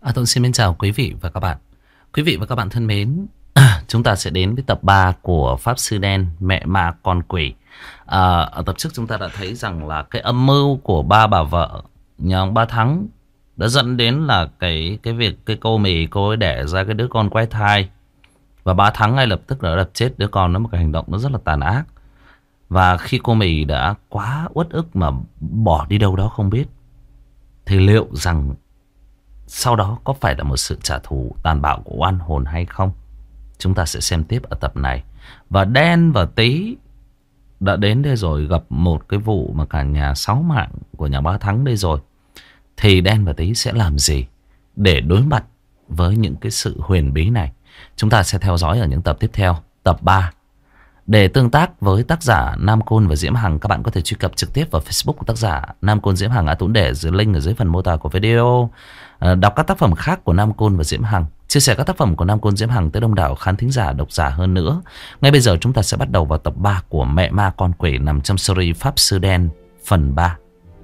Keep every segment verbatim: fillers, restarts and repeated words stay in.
À, tôi xin mến chào quý vị và các bạn. Quý vị và các bạn thân mến, chúng ta sẽ đến với tập ba của Pháp Sư Đen, Mẹ Ma Con Quỷ. À, ở tập trước chúng ta đã thấy rằng là cái âm mưu của ba bà vợ nhà ông Ba Thắng đã dẫn đến là cái cái việc cái cô mì cô ấy đẻ ra cái đứa con quái thai. Và Ba Thắng ngay lập tức đã đập chết đứa con đó, một cái hành động nó rất là tàn ác. Và khi cô mì đã quá uất ức mà bỏ đi đâu đó không biết, thì liệu rằng sau đó có phải là một sự trả thù tàn bạo của oan hồn hay không? Chúng ta sẽ xem tiếp ở tập này. Và Đen và Tí đã đến đây rồi, gặp một cái vụ mà cả nhà sáu mạng của nhà Ba Thắng đây rồi. Thì Đen và Tí sẽ làm gì để đối mặt với những cái sự huyền bí này? Chúng ta sẽ theo dõi ở những tập tiếp theo. Tập ba. Để tương tác với tác giả Nam Côn và Diễm Hằng, các bạn có thể truy cập trực tiếp vào Facebook của tác giả Nam Côn Diễm Hằng. A Tuấn để dưới link ở dưới phần mô tả của video. Đọc các tác phẩm khác của Nam Côn và Diễm Hằng, chia sẻ các tác phẩm của Nam Côn Diễm Hằng tới đông đảo khán thính giả, độc giả hơn nữa. Ngay bây giờ chúng ta sẽ bắt đầu vào tập ba của Mẹ Ma Con Quỷ, nằm trong series Pháp Sư Đen phần ba.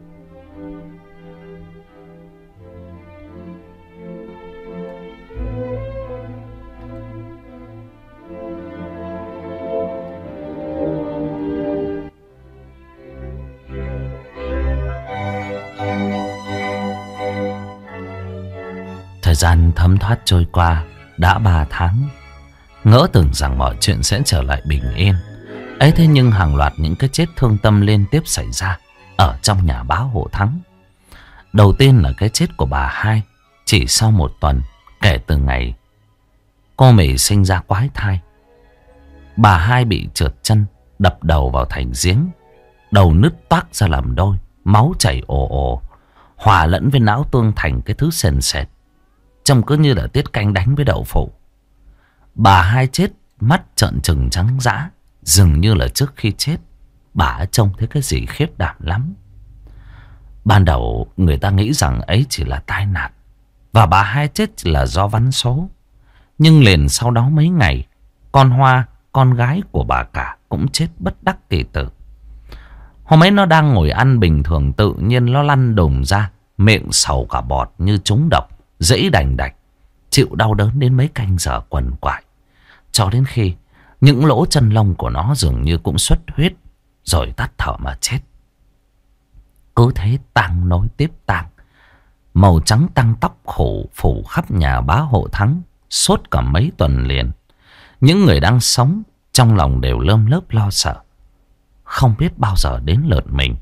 Thời gian thấm thoát trôi qua đã ba tháng. Ngỡ tưởng rằng mọi chuyện sẽ trở lại bình yên. Ấy thế nhưng hàng loạt những cái chết thương tâm liên tiếp xảy ra ở trong nhà bá Hộ Thắng. Đầu tiên là cái chết của bà Hai. Chỉ sau một tuần kể từ ngày cô mì sinh ra quái thai, bà Hai bị trượt chân, đập đầu vào thành giếng. Đầu nứt toác ra làm đôi, máu chảy ồ ồ, hòa lẫn với não tương thành cái thứ sền sệt, trông cứ như là tiết canh đánh với đậu phụ. Bà Hai chết mắt trợn trừng trắng dã, dường như là trước khi chết bà trông thấy cái gì khiếp đảm lắm. Ban đầu người ta nghĩ rằng ấy chỉ là tai nạn và bà Hai chết chỉ là do vắn số. Nhưng liền sau đó mấy ngày, con Hoa, con gái của bà cả, cũng chết bất đắc kỳ tử. Hôm ấy nó đang ngồi ăn bình thường, tự nhiên nó lăn đùng ra, miệng sầu cả bọt như trúng độc, dẫy đành đạch, chịu đau đớn đến mấy canh giờ quằn quại, cho đến khi những lỗ chân lông của nó dường như cũng xuất huyết, rồi tắt thở mà chết. Cứ thế tang nối tiếp tang, màu trắng tăng tóc khổ phủ khắp nhà bá Hộ Thắng suốt cả mấy tuần liền. Những người đang sống trong lòng đều lơm lớp lo sợ, không biết bao giờ đến lượt mình.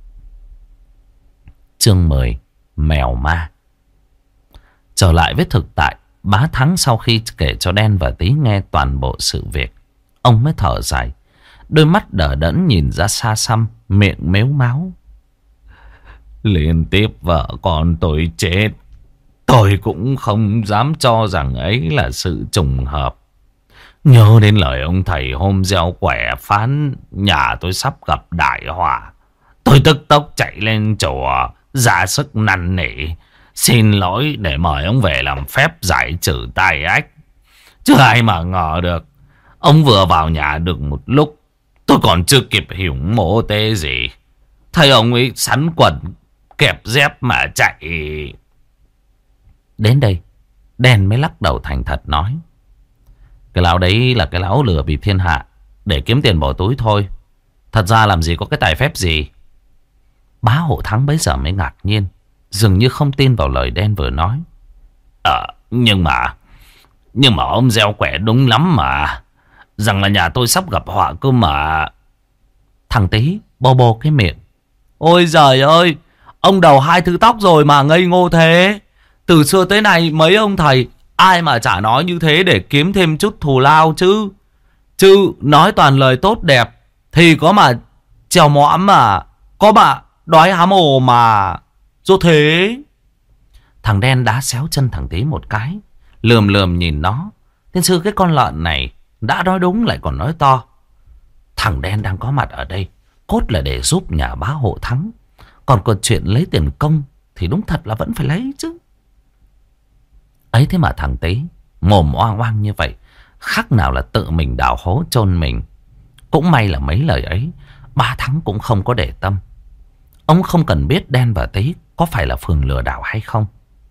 Chương mười. Mèo ma. Trở lại với thực tại, Bá Thắng sau khi kể cho Đen và Tí nghe toàn bộ sự việc, ông mới thở dài, đôi mắt đờ đẫn nhìn ra xa xăm, miệng mếu máo. Liên tiếp vợ con tôi chết, tôi cũng không dám cho rằng ấy là sự trùng hợp. Nhớ đến lời ông thầy hôm gieo quẻ phán nhà tôi sắp gặp đại họa, tôi tức tốc chạy lên chùa ra sức năn nỉ xin lỗi để mời ông về làm phép giải trừ tai ách. Chứ ai mà ngờ được, ông vừa vào nhà được một lúc, tôi còn chưa kịp hiểu mổ tê gì, thấy ông ấy sắn quần kẹp dép mà chạy. Đến đây Đen mới lắc đầu thành thật nói: cái lão đấy là cái lão lừa bịp thiên hạ để kiếm tiền bỏ túi thôi, thật ra làm gì có cái tài phép gì. Bá Hộ Thắng bấy giờ mới ngạc nhiên, dường như không tin vào lời Đen vừa nói. Ờ, nhưng mà Nhưng mà ông gieo quẻ đúng lắm mà, rằng là nhà tôi sắp gặp họa cơ mà. Thằng Tí bô bô cái miệng: ôi giời ơi, ông đầu hai thứ tóc rồi mà ngây ngô thế. Từ xưa tới nay mấy ông thầy ai mà chả nói như thế để kiếm thêm chút thù lao chứ. Chứ nói toàn lời tốt đẹp thì có mà trèo mõm mà, có mà đói hám ồ mà. Dô thế. Thằng Đen đá xéo chân thằng Tí một cái, lườm lườm nhìn nó. Tiên sư cái con lợn này đã nói đúng lại còn nói to. Thằng Đen đang có mặt ở đây cốt là để giúp nhà bá Hộ Thắng, còn còn chuyện lấy tiền công thì đúng thật là vẫn phải lấy chứ. Ấy thế mà thằng Tí mồm oang oang như vậy, khác nào là tự mình đào hố chôn mình. Cũng may là mấy lời ấy Bá Thắng cũng không có để tâm. Ông không cần biết Đen và Tí có phải là phường lừa đảo hay không,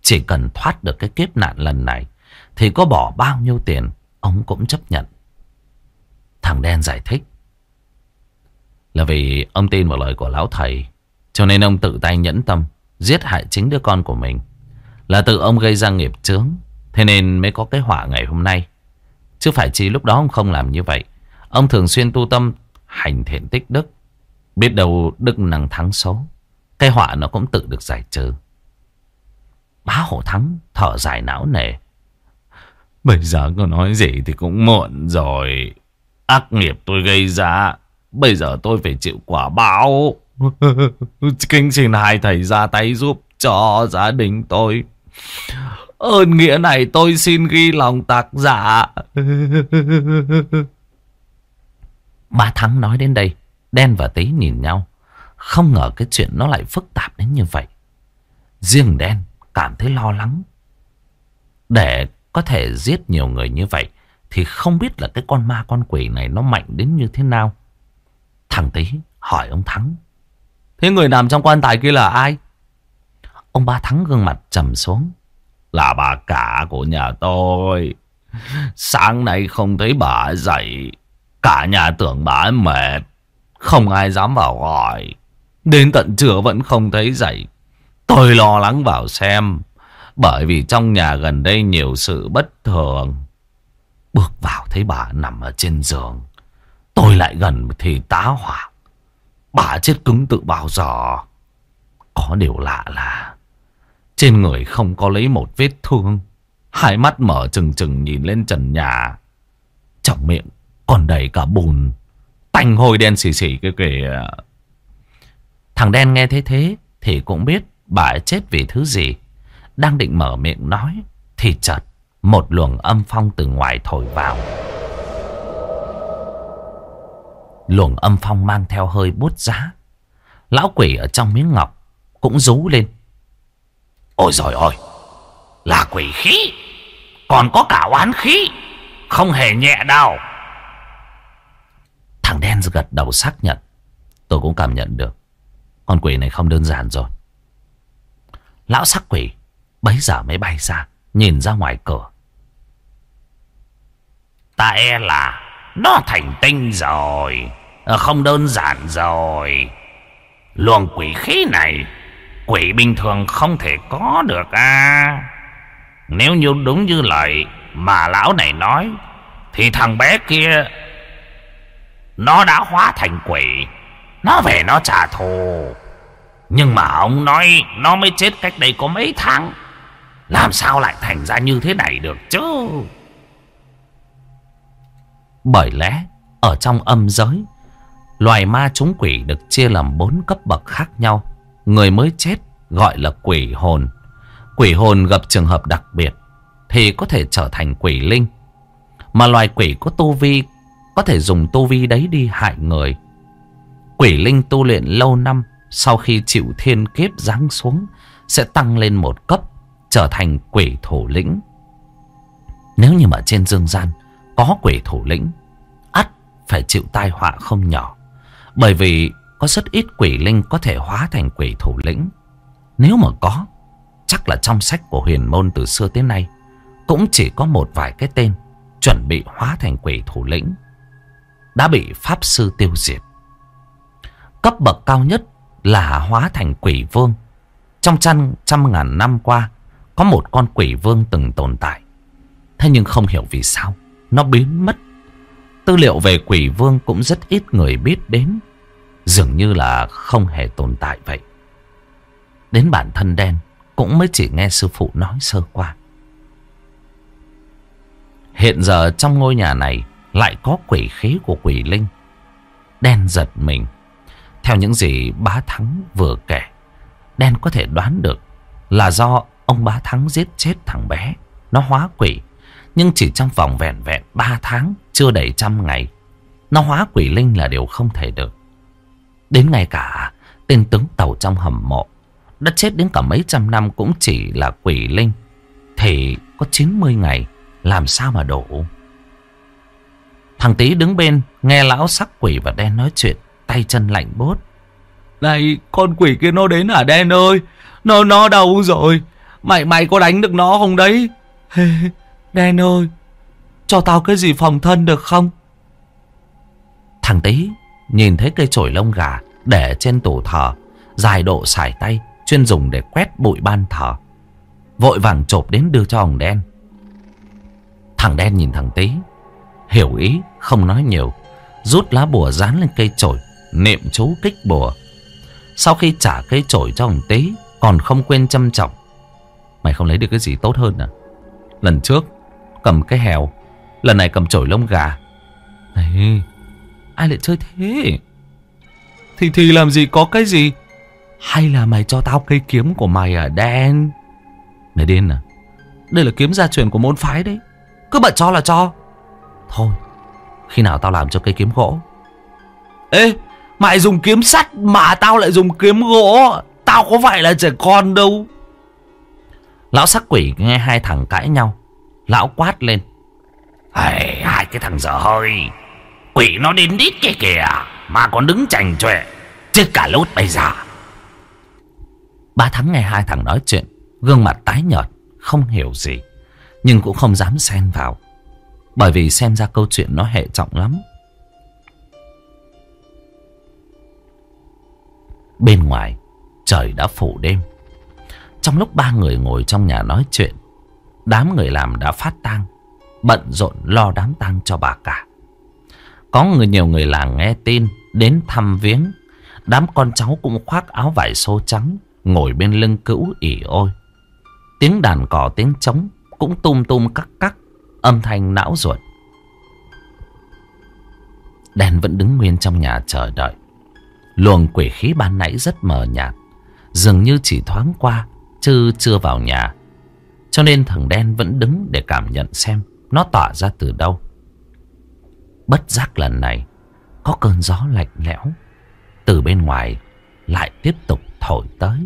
chỉ cần thoát được cái kiếp nạn lần này thì có bỏ bao nhiêu tiền ông cũng chấp nhận. Thằng đen giải thích. Là vì ông tin vào lời của lão thầy, cho nên ông tự tay nhẫn tâm giết hại chính đứa con của mình. Là tự ông gây ra nghiệp chướng, thế nên mới có cái họa ngày hôm nay. Chứ phải chỉ lúc đó ông không làm như vậy. Ông thường xuyên tu tâm hành thiện tích đức, biết đâu đức năng thắng số, cái họa nó cũng tự được giải trừ. Bá Hộ Thắng thở dài não nề. Bây giờ có nói gì thì cũng muộn rồi. Ác nghiệp tôi gây ra, bây giờ tôi phải chịu quả báo. Kính xin hai thầy ra tay giúp cho gia đình tôi. Ơn nghĩa này tôi xin ghi lòng tạc dạ. Bá Thắng nói đến đây, Đen và Tí nhìn nhau. Không ngờ cái chuyện nó lại phức tạp đến như vậy. Riêng Đen cảm thấy lo lắng. Để có thể giết nhiều người như vậy thì không biết là cái con ma con quỷ này nó mạnh đến như thế nào. Thằng Tí hỏi ông Thắng. Thế người nằm trong quan tài kia là ai? Ông Bá Thắng gương mặt trầm xuống. Là bà cả của nhà tôi. Sáng nay không thấy bà dậy, cả nhà tưởng bà ấy mệt, không ai dám vào gọi. Đến tận trưa vẫn không thấy dậy. Tôi lo lắng vào xem, bởi vì trong nhà gần đây nhiều sự bất thường. Bước vào thấy bà nằm ở trên giường. Tôi lại gần thì tá hỏa. Bà chết cứng từ bao giờ. Có điều lạ là trên người không có lấy một vết thương. Hai mắt mở trừng trừng nhìn lên trần nhà. Trong miệng còn đầy cả bùn, tanh hôi đen xì xì cái kìa. Thằng Đen nghe thế thế thì cũng biết bà ấy chết vì thứ gì. Đang định mở miệng nói thì chợt một luồng âm phong từ ngoài thổi vào. Luồng âm phong mang theo hơi bút giá. Lão quỷ ở trong miếng ngọc cũng rú lên. Ôi giời ơi, là quỷ khí, còn có cả oán khí, không hề nhẹ đâu. Thằng Đen gật đầu xác nhận. Tôi cũng cảm nhận được con quỷ này không đơn giản rồi. Lão sắc quỷ bấy giờ mới bay ra, nhìn ra ngoài cửa. Ta e là nó thành tinh rồi, không đơn giản rồi. Luồng quỷ khí này quỷ bình thường không thể có được à. Nếu như đúng như lời mà lão này nói thì thằng bé kia nó đã hóa thành quỷ, nó về nó trả thù. Nhưng mà ông nói nó mới chết cách đây có mấy tháng, làm sao lại thành ra như thế này được chứ? Bởi lẽ ở trong âm giới, loài ma chúng quỷ được chia làm bốn cấp bậc khác nhau. Người mới chết gọi là quỷ hồn. Quỷ hồn gặp trường hợp đặc biệt thì có thể trở thành quỷ linh. Mà loài quỷ có tu vi có thể dùng tu vi đấy đi hại người. Quỷ linh tu luyện lâu năm, sau khi chịu thiên kiếp giáng xuống sẽ tăng lên một cấp, trở thành quỷ thủ lĩnh. Nếu như mà trên dương gian có quỷ thủ lĩnh, ắt phải chịu tai họa không nhỏ. Bởi vì có rất ít quỷ linh có thể hóa thành quỷ thủ lĩnh. Nếu mà có, chắc là trong sách của huyền môn từ xưa tới nay cũng chỉ có một vài cái tên chuẩn bị hóa thành quỷ thủ lĩnh, đã bị pháp sư tiêu diệt. Cấp bậc cao nhất là hóa thành quỷ vương. Trong trăm, trăm ngàn năm qua có một con quỷ vương từng tồn tại. Thế nhưng không hiểu vì sao nó biến mất. Tư liệu về quỷ vương cũng rất ít người biết đến, dường như là không hề tồn tại vậy. Đến bản thân Đen cũng mới chỉ nghe sư phụ nói sơ qua. Hiện giờ trong ngôi nhà này lại có quỷ khí của quỷ linh. Đen giật mình. Theo những gì Bá Thắng vừa kể, Đen có thể đoán được là do ông Bá Thắng giết chết thằng bé, nó hóa quỷ. Nhưng chỉ trong vòng vẹn vẹn ba tháng, chưa đầy trăm ngày, nó hóa quỷ linh là điều không thể được. Đến ngay cả tên tướng tàu trong hầm mộ đã chết đến cả mấy trăm năm cũng chỉ là quỷ linh, thì có chín mươi ngày làm sao mà đủ. Thằng Tí đứng bên nghe lão sắc quỷ và Đen nói chuyện, tay chân lạnh buốt. Này, con quỷ kia nó đến hả Đen ơi? Nó nó đâu rồi? Mày mày có đánh được nó không đấy? Đen ơi, cho tao cái gì phòng thân được không? Thằng Tí nhìn thấy cây chổi lông gà để trên tủ thờ, dài độ sải tay, chuyên dùng để quét bụi ban thờ, vội vàng chộp đến đưa cho ông Đen. Thằng Đen nhìn thằng Tí, hiểu ý, không nói nhiều, rút lá bùa dán lên cây chổi, niệm chú kích bùa. Sau khi trả cây chổi cho ông Tí, còn không quên châm trọng: mày không lấy được cái gì tốt hơn à? Lần trước cầm cái hèo, lần này cầm chổi lông gà. Này, ai lại chơi thế? Thì thì làm gì có cái gì? Hay là mày cho tao cây kiếm của mày à Đen? Mày điên à? Đây là kiếm gia truyền của môn phái đấy, cứ bận cho là cho. Thôi, khi nào tao làm cho cây kiếm gỗ. Ê, mày dùng kiếm sắt mà tao lại dùng kiếm gỗ, tao có phải là trẻ con đâu. Lão sắc quỷ nghe hai thằng cãi nhau, lão quát lên: Hey, hai cái thằng dở hơi, quỷ nó đến đít kia kìa mà còn đứng chành chọe, chết cả lốt bây giờ. Ba Thắng nghe hai thằng nói chuyện, gương mặt tái nhợt, không hiểu gì, nhưng cũng không dám xen vào, bởi vì xem ra câu chuyện nó hệ trọng lắm. Bên ngoài trời đã phủ đêm. Trong lúc ba người ngồi trong nhà nói chuyện, đám người làm đã phát tang, bận rộn lo đám tang cho bà cả. Có người nhiều người làng nghe tin đến thăm viếng. Đám con cháu cũng khoác áo vải xô trắng, ngồi bên lưng cữu ỉ ôi. Tiếng đàn cò tiếng trống cũng tum tum cắc cắc, âm thanh não ruột. Đen vẫn đứng nguyên trong nhà chờ đợi. Luồng quỷ khí ban nãy rất mờ nhạt, dường như chỉ thoáng qua chứ chưa vào nhà. Cho nên thằng Đen vẫn đứng để cảm nhận xem nó tỏa ra từ đâu. Bất giác lần này có cơn gió lạnh lẽo từ bên ngoài lại tiếp tục thổi tới.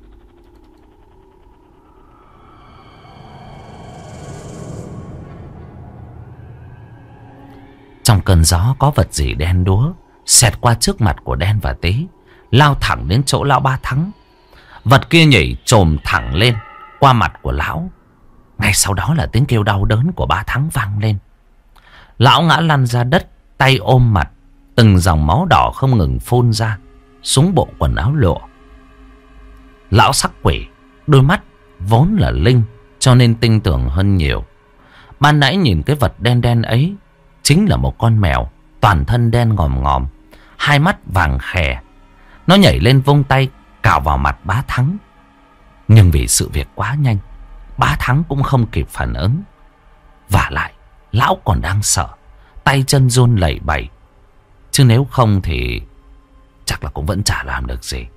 Trong cơn gió có vật gì đen đúa xẹt qua trước mặt của Đen và Tí, lao thẳng đến chỗ lão Ba Thắng. Vật kia nhảy chồm thẳng lên qua mặt của lão. Ngay sau đó là tiếng kêu đau đớn của Ba Thắng vang lên. Lão ngã lăn ra đất, tay ôm mặt, từng dòng máu đỏ không ngừng phun ra xuống bộ quần áo lụa. Lão sắc quỷ, đôi mắt vốn là linh cho nên tinh tường hơn nhiều. Ban nãy nhìn cái vật đen đen ấy chính là một con mèo, toàn thân đen ngòm ngòm, hai mắt vàng khè. Nó nhảy lên vung tay cào vào mặt Bá Thắng. Nhưng vì sự việc quá nhanh, Bá Thắng cũng không kịp phản ứng. Vả lại lão còn đang sợ, tay chân run lẩy bẩy, chứ nếu không thì chắc là cũng vẫn chả làm được gì.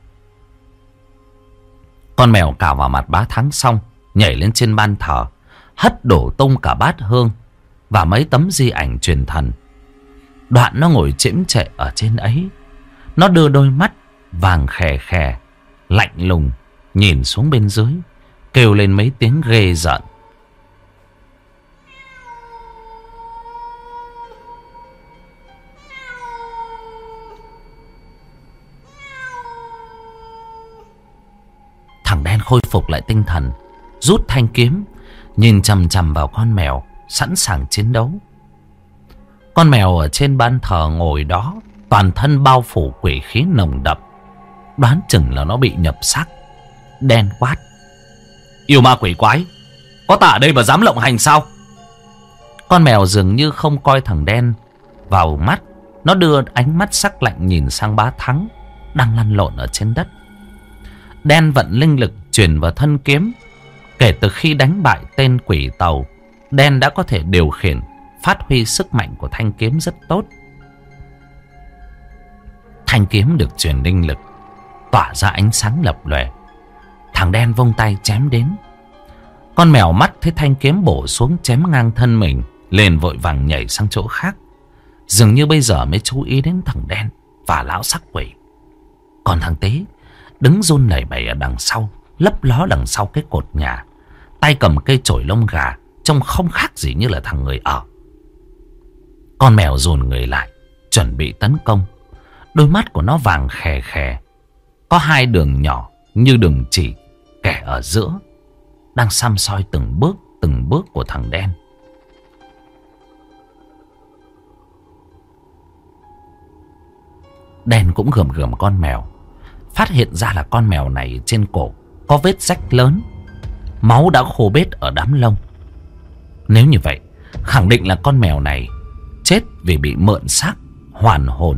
Con mèo cào vào mặt Bá Thắng xong, nhảy lên trên ban thờ, hất đổ tung cả bát hương và mấy tấm di ảnh truyền thần. Đoạn nó ngồi chễm chệ ở trên ấy. Nó đưa đôi mắt vàng khè khè, lạnh lùng nhìn xuống bên dưới, kêu lên mấy tiếng ghê rợn. Thằng Đen khôi phục lại tinh thần, rút thanh kiếm, nhìn chằm chằm vào con mèo, sẵn sàng chiến đấu. Con mèo ở trên ban thờ ngồi đó, toàn thân bao phủ quỷ khí nồng đậm, đoán chừng là nó bị nhập xác. Đen quát: Yêu ma quỷ quái, có ta ở đây mà dám lộng hành sao? Con mèo dường như không coi thằng Đen vào mắt. Nó đưa ánh mắt sắc lạnh nhìn sang Bá Thắng đang lăn lộn ở trên đất. Đen vận linh lực truyền vào thân kiếm. Kể từ khi đánh bại tên quỷ tàu, Đen đã có thể điều khiển, phát huy sức mạnh của thanh kiếm rất tốt. Thanh kiếm được truyền linh lực, tỏa ra ánh sáng lập lòe. Thằng Đen vung tay chém đến. Con mèo mắt thấy thanh kiếm bổ xuống chém ngang thân mình, liền vội vàng nhảy sang chỗ khác, dường như bây giờ mới chú ý đến thằng Đen và lão sắc quỷ. Còn thằng Tí đứng run lẩy bẩy ở đằng sau, lấp ló đằng sau cái cột nhà, tay cầm cây chổi lông gà, trông không khác gì như là thằng người ở. Con mèo dồn người lại, chuẩn bị tấn công. Đôi mắt của nó vàng khè khè, có hai đường nhỏ như đường chỉ kẻ ở giữa, đang săm soi từng bước từng bước của thằng đen. Đen cũng gườm gườm con mèo, phát hiện ra là con mèo này trên cổ có vết rách lớn, máu đã khô bết ở đám lông. Nếu như vậy, khẳng định là con mèo này chết vì bị mượn xác hoàn hồn.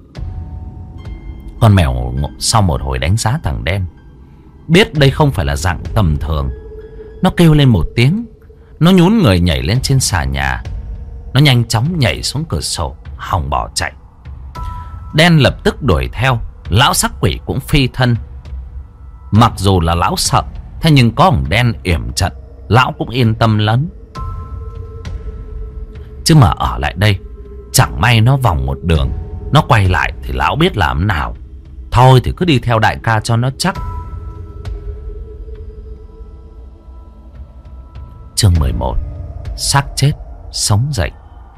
Con mèo sau một hồi đánh giá thằng đen, biết đây không phải là dạng tầm thường. Nó kêu lên một tiếng, nó nhún người nhảy lên trên xà nhà. Nó nhanh chóng nhảy xuống cửa sổ, hòng bỏ chạy. Đen lập tức đuổi theo. Lão sắc quỷ cũng phi thân. Mặc dù là lão sợ, thế nhưng có thằng đen yểm trận, lão cũng yên tâm lớn. Chứ mà ở lại đây, chẳng may nó vòng một đường, nó quay lại thì lão biết làm nào. Thôi thì cứ đi theo đại ca cho nó chắc. Chương mười một. Xác chết sống dậy.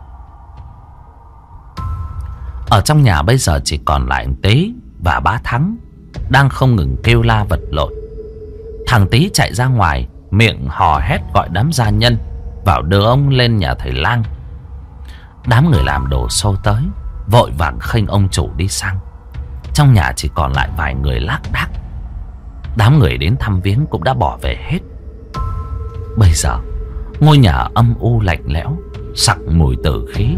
Ở trong nhà bây giờ chỉ còn lại anh Tế và bá Thắng đang không ngừng kêu la vật lộn. Thằng Tý chạy ra ngoài, miệng hò hét gọi đám gia nhân vào đưa ông lên nhà thầy lang. Đám người làm đồ xô tới, vội vàng khênh ông chủ đi sang. Trong nhà chỉ còn lại vài người lác đác. Đám người đến thăm viếng cũng đã bỏ về hết. Bây giờ ngôi nhà âm u lạnh lẽo, sặc mùi tử khí.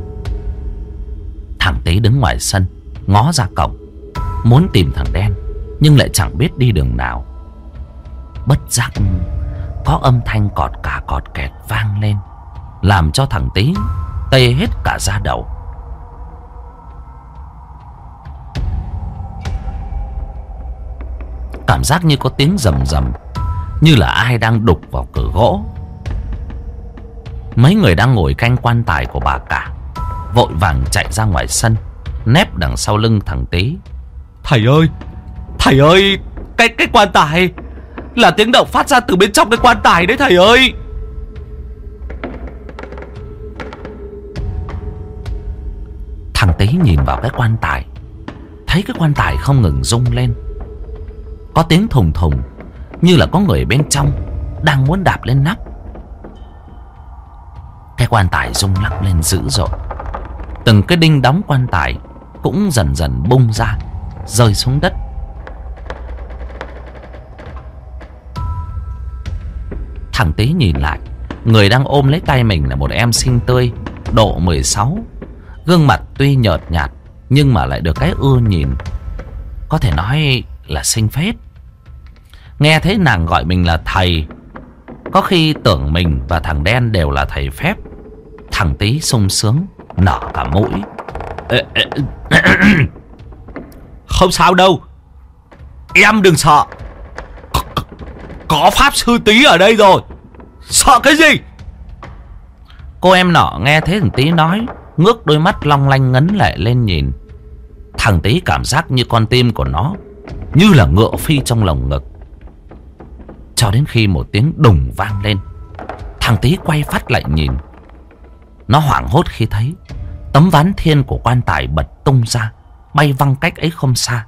Thằng Tý đứng ngoài sân, ngó ra cổng, muốn tìm thằng đen, nhưng lại chẳng biết đi đường nào. Bất giác có âm thanh cọt cả cọt kẹt vang lên, làm cho thằng Tý tê hết cả da đầu. Cảm giác như có tiếng rầm rầm, như là ai đang đục vào cửa gỗ. Mấy người đang ngồi canh quan tài của bà cả vội vàng chạy ra ngoài sân, nép đằng sau lưng thằng Tý. Thầy ơi, thầy ơi, cái cái quan tài là tiếng động phát ra từ bên trong cái quan tài đấy thầy ơi. Thằng Tý nhìn vào cái quan tài, thấy cái quan tài không ngừng rung lên, có tiếng thùng thùng, như là có người bên trong đang muốn đạp lên nắp. Cái quan tài rung lắc lên dữ dội. Từng cái đinh đóng quan tài cũng dần dần bung ra, rơi xuống đất. Thằng Tý nhìn lại, người đang ôm lấy tay mình là một em xinh tươi, độ mười sáu. Gương mặt tuy nhợt nhạt nhưng mà lại được cái ưa nhìn, có thể nói là xinh phết. Nghe thấy nàng gọi mình là thầy, có khi tưởng mình và thằng đen đều là thầy phép. Thằng Tý sung sướng nở cả mũi. Không sao đâu, em đừng sợ. Có, có pháp sư Tý ở đây rồi, sợ cái gì? Cô em nọ nghe thấy thằng Tý nói, ngước đôi mắt long lanh ngấn lệ lên nhìn. Thằng Tý cảm giác như con tim của nó như là ngựa phi trong lồng ngực. Cho đến khi một tiếng đùng vang lên, thằng Tý quay phát lại nhìn. Nó hoảng hốt khi thấy tấm ván thiên của quan tài bật tung ra, bay văng cách ấy không xa.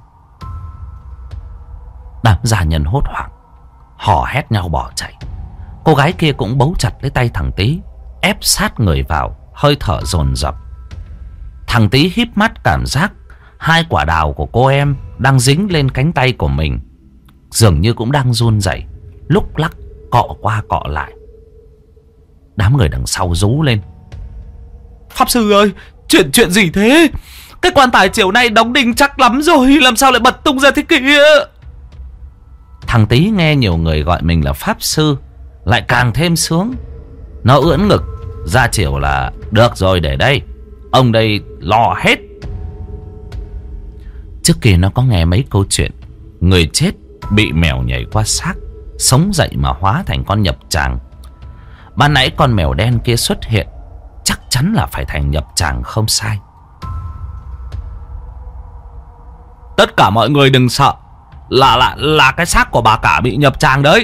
Đám gia nhân hốt hoảng, hò hét nhau bỏ chạy. Cô gái kia cũng bấu chặt lấy tay thằng Tý, ép sát người vào, hơi thở dồn dập. Thằng Tý híp mắt cảm giác hai quả đào của cô em đang dính lên cánh tay của mình, dường như cũng đang run rẩy, lúc lắc cọ qua cọ lại. Đám người đằng sau rú lên. Pháp sư ơi, chuyện chuyện gì thế? Cái quan tài chiều nay đóng đinh chắc lắm rồi, làm sao lại bật tung ra thế kia? Thằng Tý nghe nhiều người gọi mình là pháp sư lại càng thêm sướng. Nó ưỡn ngực ra chiều là được rồi, để đây, ông đây lo hết. Trước kia nó có nghe mấy câu chuyện người chết bị mèo nhảy qua xác, sống dậy mà hóa thành con nhập tràng. Ban nãy con mèo đen kia xuất hiện, chắc chắn là phải thành nhập tràng không sai. Tất cả mọi người đừng sợ, là là là cái xác của bà cả bị nhập tràng đấy.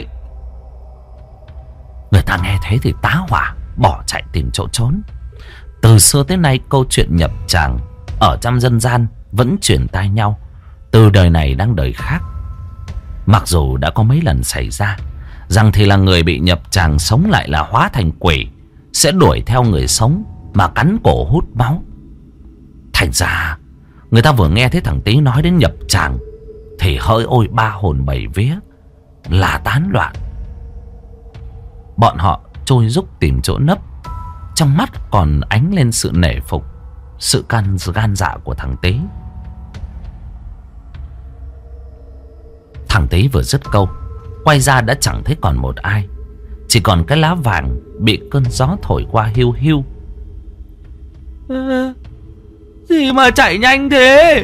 Người ta nghe thế thì tá hỏa, bỏ chạy tìm chỗ trốn. Từ xưa tới nay câu chuyện nhập tràng ở trong dân gian vẫn truyền tai nhau, từ đời này đang đời khác. Mặc dù đã có mấy lần xảy ra, rằng thì là người bị nhập tràng sống lại là hóa thành quỷ, sẽ đuổi theo người sống mà cắn cổ hút máu. Thành ra người ta vừa nghe thấy thằng Tý nói đến nhập tràng thì hỡi ôi ba hồn bảy vía là tán loạn. Bọn họ trôi rúc tìm chỗ nấp, trong mắt còn ánh lên sự nể phục, sự can gan dạ của thằng Tý. Thằng Tý vừa dứt câu, quay ra đã chẳng thấy còn một ai, chỉ còn cái lá vàng bị cơn gió thổi qua hiu hiu. À, gì mà chạy nhanh thế?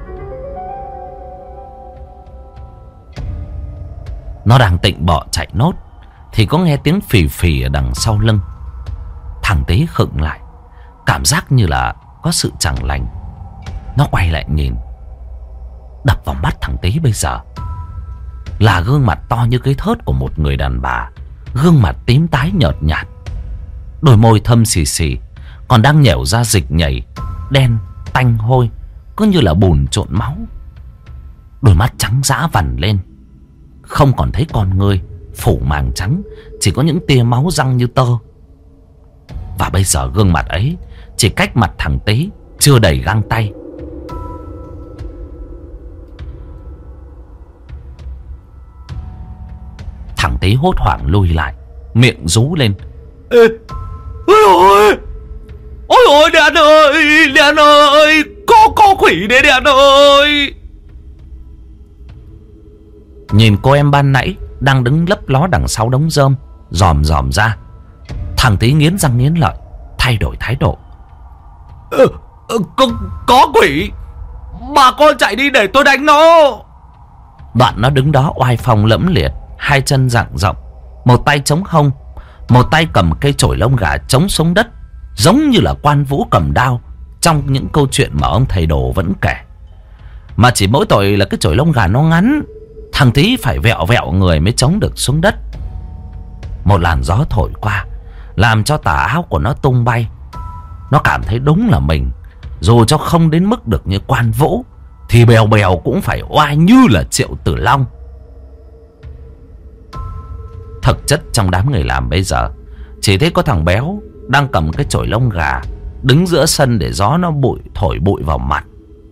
Nó đang tịnh bọ chạy nốt thì có nghe tiếng phì phì ở đằng sau lưng. Thằng Tý khựng lại, cảm giác như là có sự chẳng lành. Nó quay lại nhìn. Đập vào mắt thằng Tý bây giờ là gương mặt to như cái thớt của một người đàn bà, gương mặt tím tái nhợt nhạt, đôi môi thâm xì xì, còn đang nhẻo ra dịch nhảy đen tanh hôi, cứ như là bùn trộn máu. Đôi mắt trắng dã vằn lên, không còn thấy con ngươi, phủ màng trắng, chỉ có những tia máu răng như tơ. Và bây giờ gương mặt ấy chỉ cách mặt thằng Tý chưa đầy găng tay. Thằng Tý hốt hoảng lùi lại, miệng rú lên. Ê, ôi ôi, ôi ôi Đèn ơi, Đèn ơi, có có quỷ đấy Đèn ơi. Nhìn cô em ban nãy đang đứng lấp ló đằng sau đống rơm dòm dòm ra, thằng Tý nghiến răng nghiến lợi, thay đổi thái độ. Ừ, có, có quỷ, bà con chạy đi để tôi đánh nó. Đoạn nó đứng đó oai phong lẫm liệt, hai chân dang rộng, một tay chống hông, một tay cầm cây chổi lông gà chống xuống đất, giống như là Quan Vũ cầm đao trong những câu chuyện mà ông thầy đồ vẫn kể. Mà chỉ mỗi tội là cái chổi lông gà nó ngắn, thằng Tý phải vẹo vẹo người mới chống được xuống đất. Một làn gió thổi qua làm cho tà áo của nó tung bay. Nó cảm thấy đúng là mình, dù cho không đến mức được như Quan Vũ, thì bèo bèo cũng phải oai như là Triệu Tử Long. Thực chất trong đám người làm bây giờ chỉ thấy có thằng béo đang cầm cái chổi lông gà đứng giữa sân để gió nó bụi thổi bụi vào mặt.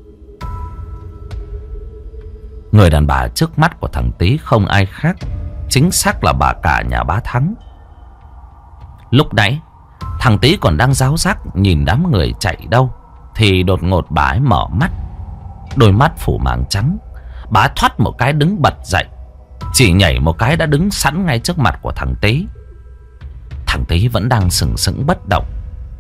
Người đàn bà trước mắt của thằng Tý không ai khác, chính xác là bà cả nhà bá Thắng. Lúc nãy thằng Tý còn đang ráo rác nhìn đám người chạy đâu, thì đột ngột bà ấy mở mắt, đôi mắt phủ màng trắng. Bà ấy thoát một cái đứng bật dậy, chỉ nhảy một cái đã đứng sẵn ngay trước mặt của thằng Tý. Thằng Tý vẫn đang sừng sững bất động.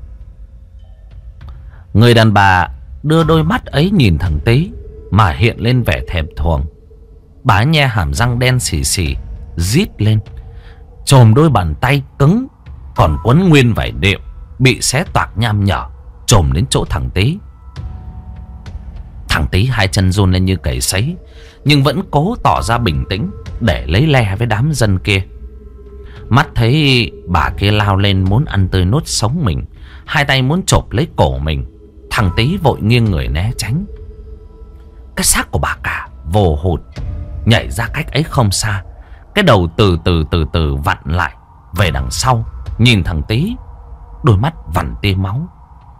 Người đàn bà đưa đôi mắt ấy nhìn thằng Tý mà hiện lên vẻ thèm thuồng. Bà ấy nhe hàm răng đen xì xì, rít lên, chồm đôi bàn tay cứng còn quấn nguyên vải đệm bị xé toạc nham nhở, chồm đến chỗ thằng Tý. Thằng Tý hai chân run lên như cầy sấy, nhưng vẫn cố tỏ ra bình tĩnh để lấy le với đám dân kia. Mắt thấy bà kia lao lên muốn ăn tươi nuốt sống mình, hai tay muốn chộp lấy cổ mình, thằng Tý vội nghiêng người né tránh. Cái xác của bà cả vồ hụt nhảy ra cách ấy không xa, cái đầu từ từ từ từ vặn lại về đằng sau, nhìn thằng Tý, đôi mắt vằn tia máu.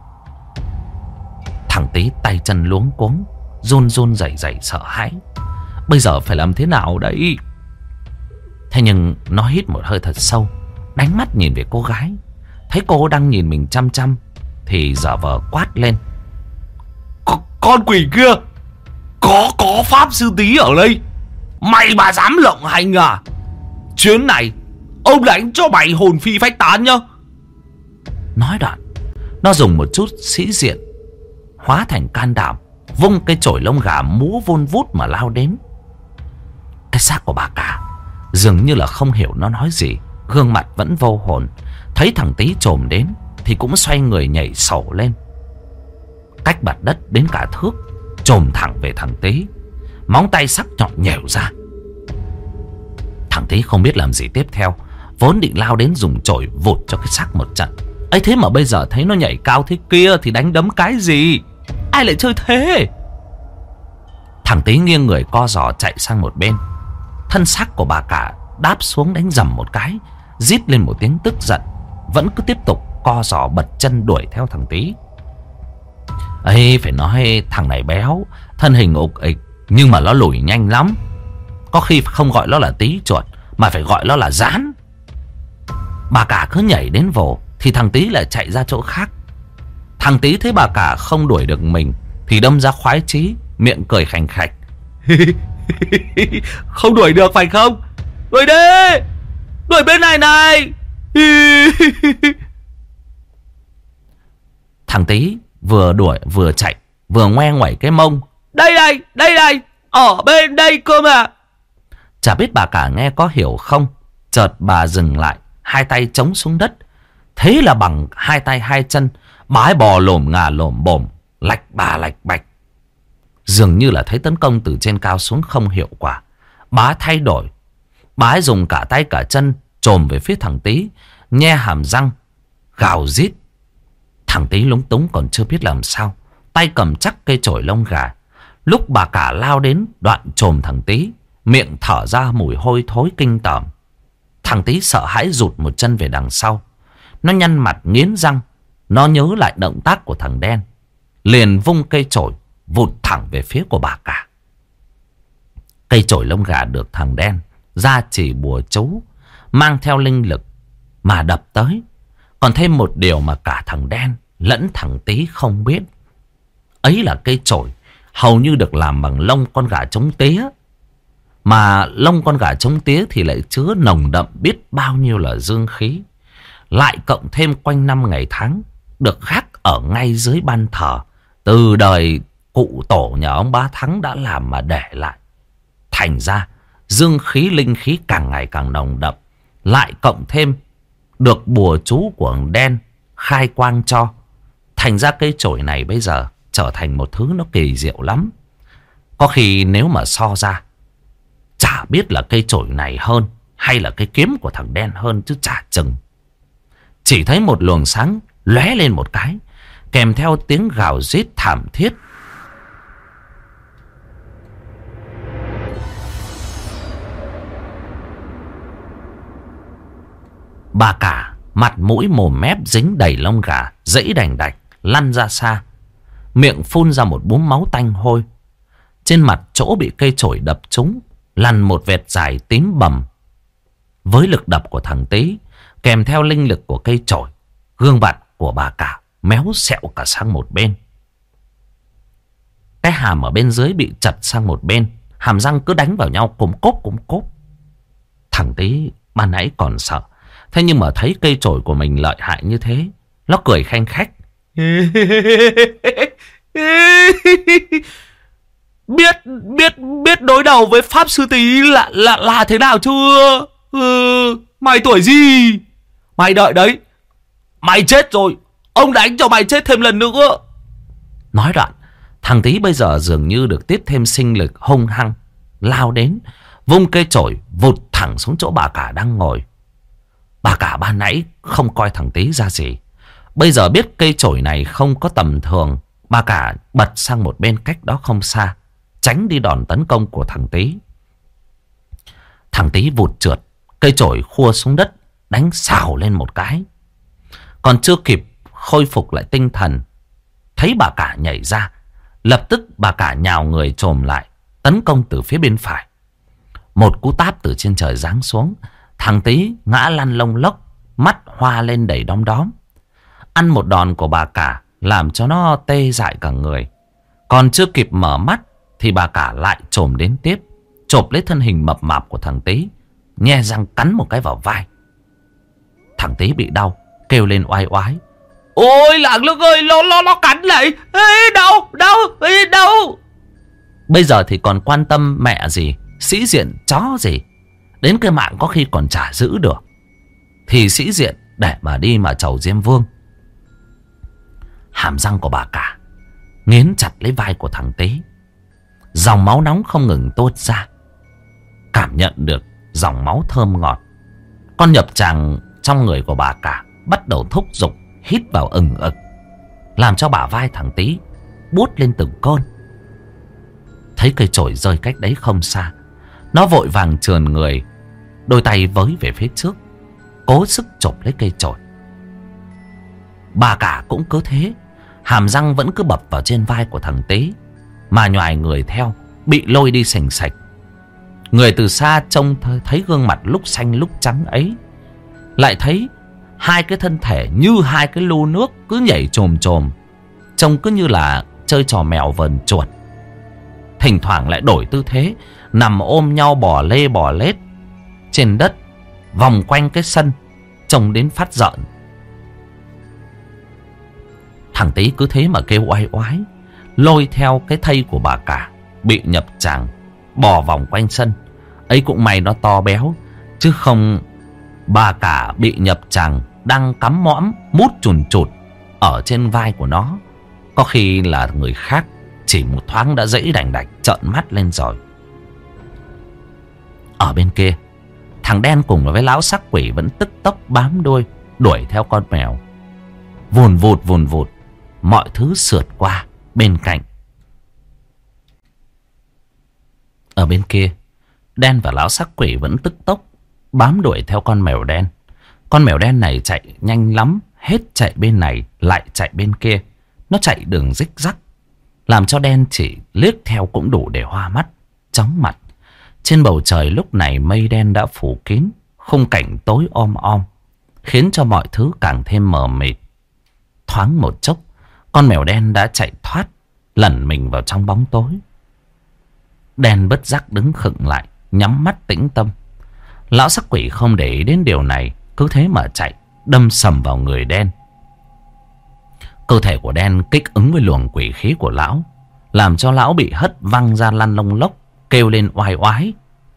Thằng Tý tay chân luống cuống, run run rẩy rẩy sợ hãi. Bây giờ phải làm thế nào đấy? Thế nhưng nó hít một hơi thật sâu, đánh mắt nhìn về cô gái, thấy cô đang nhìn mình chăm chăm thì giả vờ quát lên. C Con quỷ kia, Có có pháp sư Tý ở đây, mày mà dám lộng hành à? Chuyến này ông đánh cho mày hồn phi phách tán nhá. Nói đoạn, nó dùng một chút sĩ diện hóa thành can đảm, vung cây chổi lông gà múa vun vút mà lao đến. Cái xác của bà cả dường như là không hiểu nó nói gì, gương mặt vẫn vô hồn. Thấy thằng Tý chồm đến thì cũng xoay người nhảy sổ lên, cách mặt đất đến cả thước, chồm thẳng về thằng Tý, móng tay sắc nhọn nhèo ra. Thằng Tý không biết làm gì tiếp theo, vốn định lao đến dùng chổi vụt cho cái xác một trận. ấy thế mà bây giờ thấy nó nhảy cao thế kia thì đánh đấm cái gì? Ai lại chơi thế? Thằng Tý nghiêng người co giò chạy sang một bên. Thân xác của bà cả đáp xuống đánh dầm một cái, rít lên một tiếng tức giận, vẫn cứ tiếp tục co giò bật chân đuổi theo thằng Tý. Ấy, phải nói thằng này béo, thân hình ục ịch, nhưng mà nó lùi nhanh lắm. Có khi không gọi nó là Tý chuột, mà phải gọi nó là Rán. Bà cả cứ nhảy đến vồ thì thằng Tý lại chạy ra chỗ khác. Thằng Tý thấy bà cả không đuổi được mình thì đâm ra khoái chí, miệng cười khành khạch. Không đuổi được phải không? Đuổi đi, đuổi bên này này. Thằng Tý vừa đuổi vừa chạy, vừa ngoe ngoẩy cái mông. Đây đây, đây đây, ở bên đây cơ mà. Chả biết bà cả nghe có hiểu không, chợt bà dừng lại, hai tay chống xuống đất. Thế là bằng hai tay hai chân, bà ấy bò lồm ngà lồm bồm, lạch bà lạch bạch. Dường như là thấy tấn công từ trên cao xuống không hiệu quả, bà ấy thay đổi. Bà ấy dùng cả tay cả chân chồm về phía thằng Tý, nhe hàm răng gào rít. Thằng Tý lúng túng còn chưa biết làm sao, tay cầm chắc cây chổi lông gà. Lúc bà cả lao đến đoạn chồm thằng Tý, miệng thở ra mùi hôi thối kinh tởm. Thằng Tý sợ hãi rụt một chân về đằng sau. Nó nhăn mặt nghiến răng, nó nhớ lại động tác của thằng đen, liền vung cây chổi vụt thẳng về phía của bà cả. Cây chổi lông gà được thằng đen ra chỉ bùa chú, mang theo linh lực mà đập tới. Còn thêm một điều mà cả thằng đen lẫn thằng Tý không biết, ấy là cây chổi hầu như được làm bằng lông con gà trống tía. Mà lông con gà trống tía thì lại chứa nồng đậm biết bao nhiêu là dương khí, lại cộng thêm quanh năm ngày tháng được khắc ở ngay dưới ban thờ từ đời cụ tổ nhà ông Bá Thắng đã làm mà để lại. Thành ra dương khí linh khí càng ngày càng nồng đậm, lại cộng thêm được bùa chú của ông đen khai quang cho. Thành ra cây chổi này bây giờ trở thành một thứ nó kỳ diệu lắm. Có khi nếu mà so ra, chả biết là cây chổi này hơn hay là cây kiếm của thằng đen hơn chứ chả chừng. Chỉ thấy một luồng sáng lóe lên một cái, kèm theo tiếng gào rít thảm thiết. Bà cả mặt mũi mồm mép dính đầy lông gà, dẫy đành đạch lăn ra xa, miệng phun ra một búm máu tanh hôi. Trên mặt chỗ bị cây chổi đập trúng lăn một vệt dài tím bầm. Với lực đập của thằng Tý kèm theo linh lực của cây chổi, gương mặt của bà cả méo xẹo cả sang một bên. Cái hàm ở bên dưới bị chặt sang một bên, hàm răng cứ đánh vào nhau cốm cốp cốm cốp. Thằng Tý ban nãy còn sợ, thế nhưng mà thấy cây chổi của mình lợi hại như thế, nó cười khanh khách. Biết biết biết đối đầu với pháp sư Tý là là là thế nào chưa? Ừ, mày tuổi gì? Mày đợi đấy, mày chết rồi, ông đánh cho mày chết thêm lần nữa. Nói đoạn, thằng Tý bây giờ dường như được tiếp thêm sinh lực, hung hăng lao đến, vung cây chổi vụt thẳng xuống chỗ bà cả đang ngồi. Bà cả ban nãy không coi thằng Tý ra gì, bây giờ biết cây chổi này không có tầm thường, bà cả bật sang một bên cách đó không xa, tránh đi đòn tấn công của thằng Tý. Thằng Tý vụt trượt, cây chổi khua xuống đất, đánh xào lên một cái. Còn chưa kịp khôi phục lại tinh thần, thấy bà cả nhảy ra, lập tức bà cả nhào người chồm lại, tấn công từ phía bên phải. Một cú táp từ trên trời giáng xuống, thằng Tý ngã lăn lông lốc, mắt hoa lên đầy đom đóm. Ăn một đòn của bà cả làm cho nó tê dại cả người. Còn chưa kịp mở mắt thì bà cả lại chồm đến tiếp, chộp lấy thân hình mập mạp của thằng Tý, nhe răng cắn một cái vào vai. Thằng Tý bị đau, kêu lên oai oái. Ôi làng nước ơi, nó nó nó cắn lại. Ê, đau đau ê, đau. Bây giờ thì còn quan tâm mẹ gì, sĩ diện chó gì, đến cái mạng có khi còn chả giữ được, thì sĩ diện để mà đi mà chầu Diêm Vương. Hàm răng của bà cả nghiến chặt lấy vai của thằng Tý, dòng máu nóng không ngừng tuôn ra. Cảm nhận được dòng máu thơm ngọt, con nhập tràng trong người của bà cả bắt đầu thúc giục, hít vào ừng ực, làm cho bả vai thằng Tý buốt lên từng cơn. Thấy cây chổi rơi cách đấy không xa, nó vội vàng trườn người đôi tay với về phía trước, cố sức chộp lấy cây chổi. Bà cả cũng cứ thế, hàm răng vẫn cứ bập vào trên vai của thằng Tý, mà nhoài người theo, bị lôi đi sành sạch. Người từ xa trông thấy gương mặt lúc xanh lúc trắng ấy, lại thấy hai cái thân thể như hai cái lu nước cứ nhảy chồm chồm, trông cứ như là chơi trò mèo vờn chuột. Thỉnh thoảng lại đổi tư thế, nằm ôm nhau bò lê bò lết trên đất, vòng quanh cái sân, trông đến phát giận. Thằng Tý cứ thế mà kêu oai oái, lôi theo cái thây của bà cả bị nhập tràng, bò vòng quanh sân. Ấy cũng may nó to béo, chứ không bà cả bị nhập tràng đang cắm mõm mút chùn chụt ở trên vai của nó, có khi là người khác chỉ một thoáng đã dãy đành đạch trợn mắt lên rồi. Ở bên kia, thằng đen cùng với lão sắc quỷ vẫn tức tốc bám đuôi đuổi theo con mèo. Vùn vụt vùn vụt, mọi thứ sượt qua bên cạnh. Ở bên kia, đen và lão sắc quỷ vẫn tức tốc bám đuổi theo con mèo đen. Con mèo đen này chạy nhanh lắm, hết chạy bên này lại chạy bên kia. Nó chạy đường rích rắc, làm cho đen chỉ liếc theo cũng đủ để hoa mắt, chóng mặt. Trên bầu trời lúc này mây đen đã phủ kín, khung cảnh tối om om, khiến cho mọi thứ càng thêm mờ mịt. Thoáng một chốc, con mèo đen đã chạy thoát, lẩn mình vào trong bóng tối. Đen bất giác đứng khựng lại, nhắm mắt tĩnh tâm. Lão sắc quỷ không để ý đến điều này, cứ thế mà chạy, đâm sầm vào người đen. Cơ thể của đen kích ứng với luồng quỷ khí của lão, làm cho lão bị hất văng ra lăn lông lốc, kêu lên oai oái.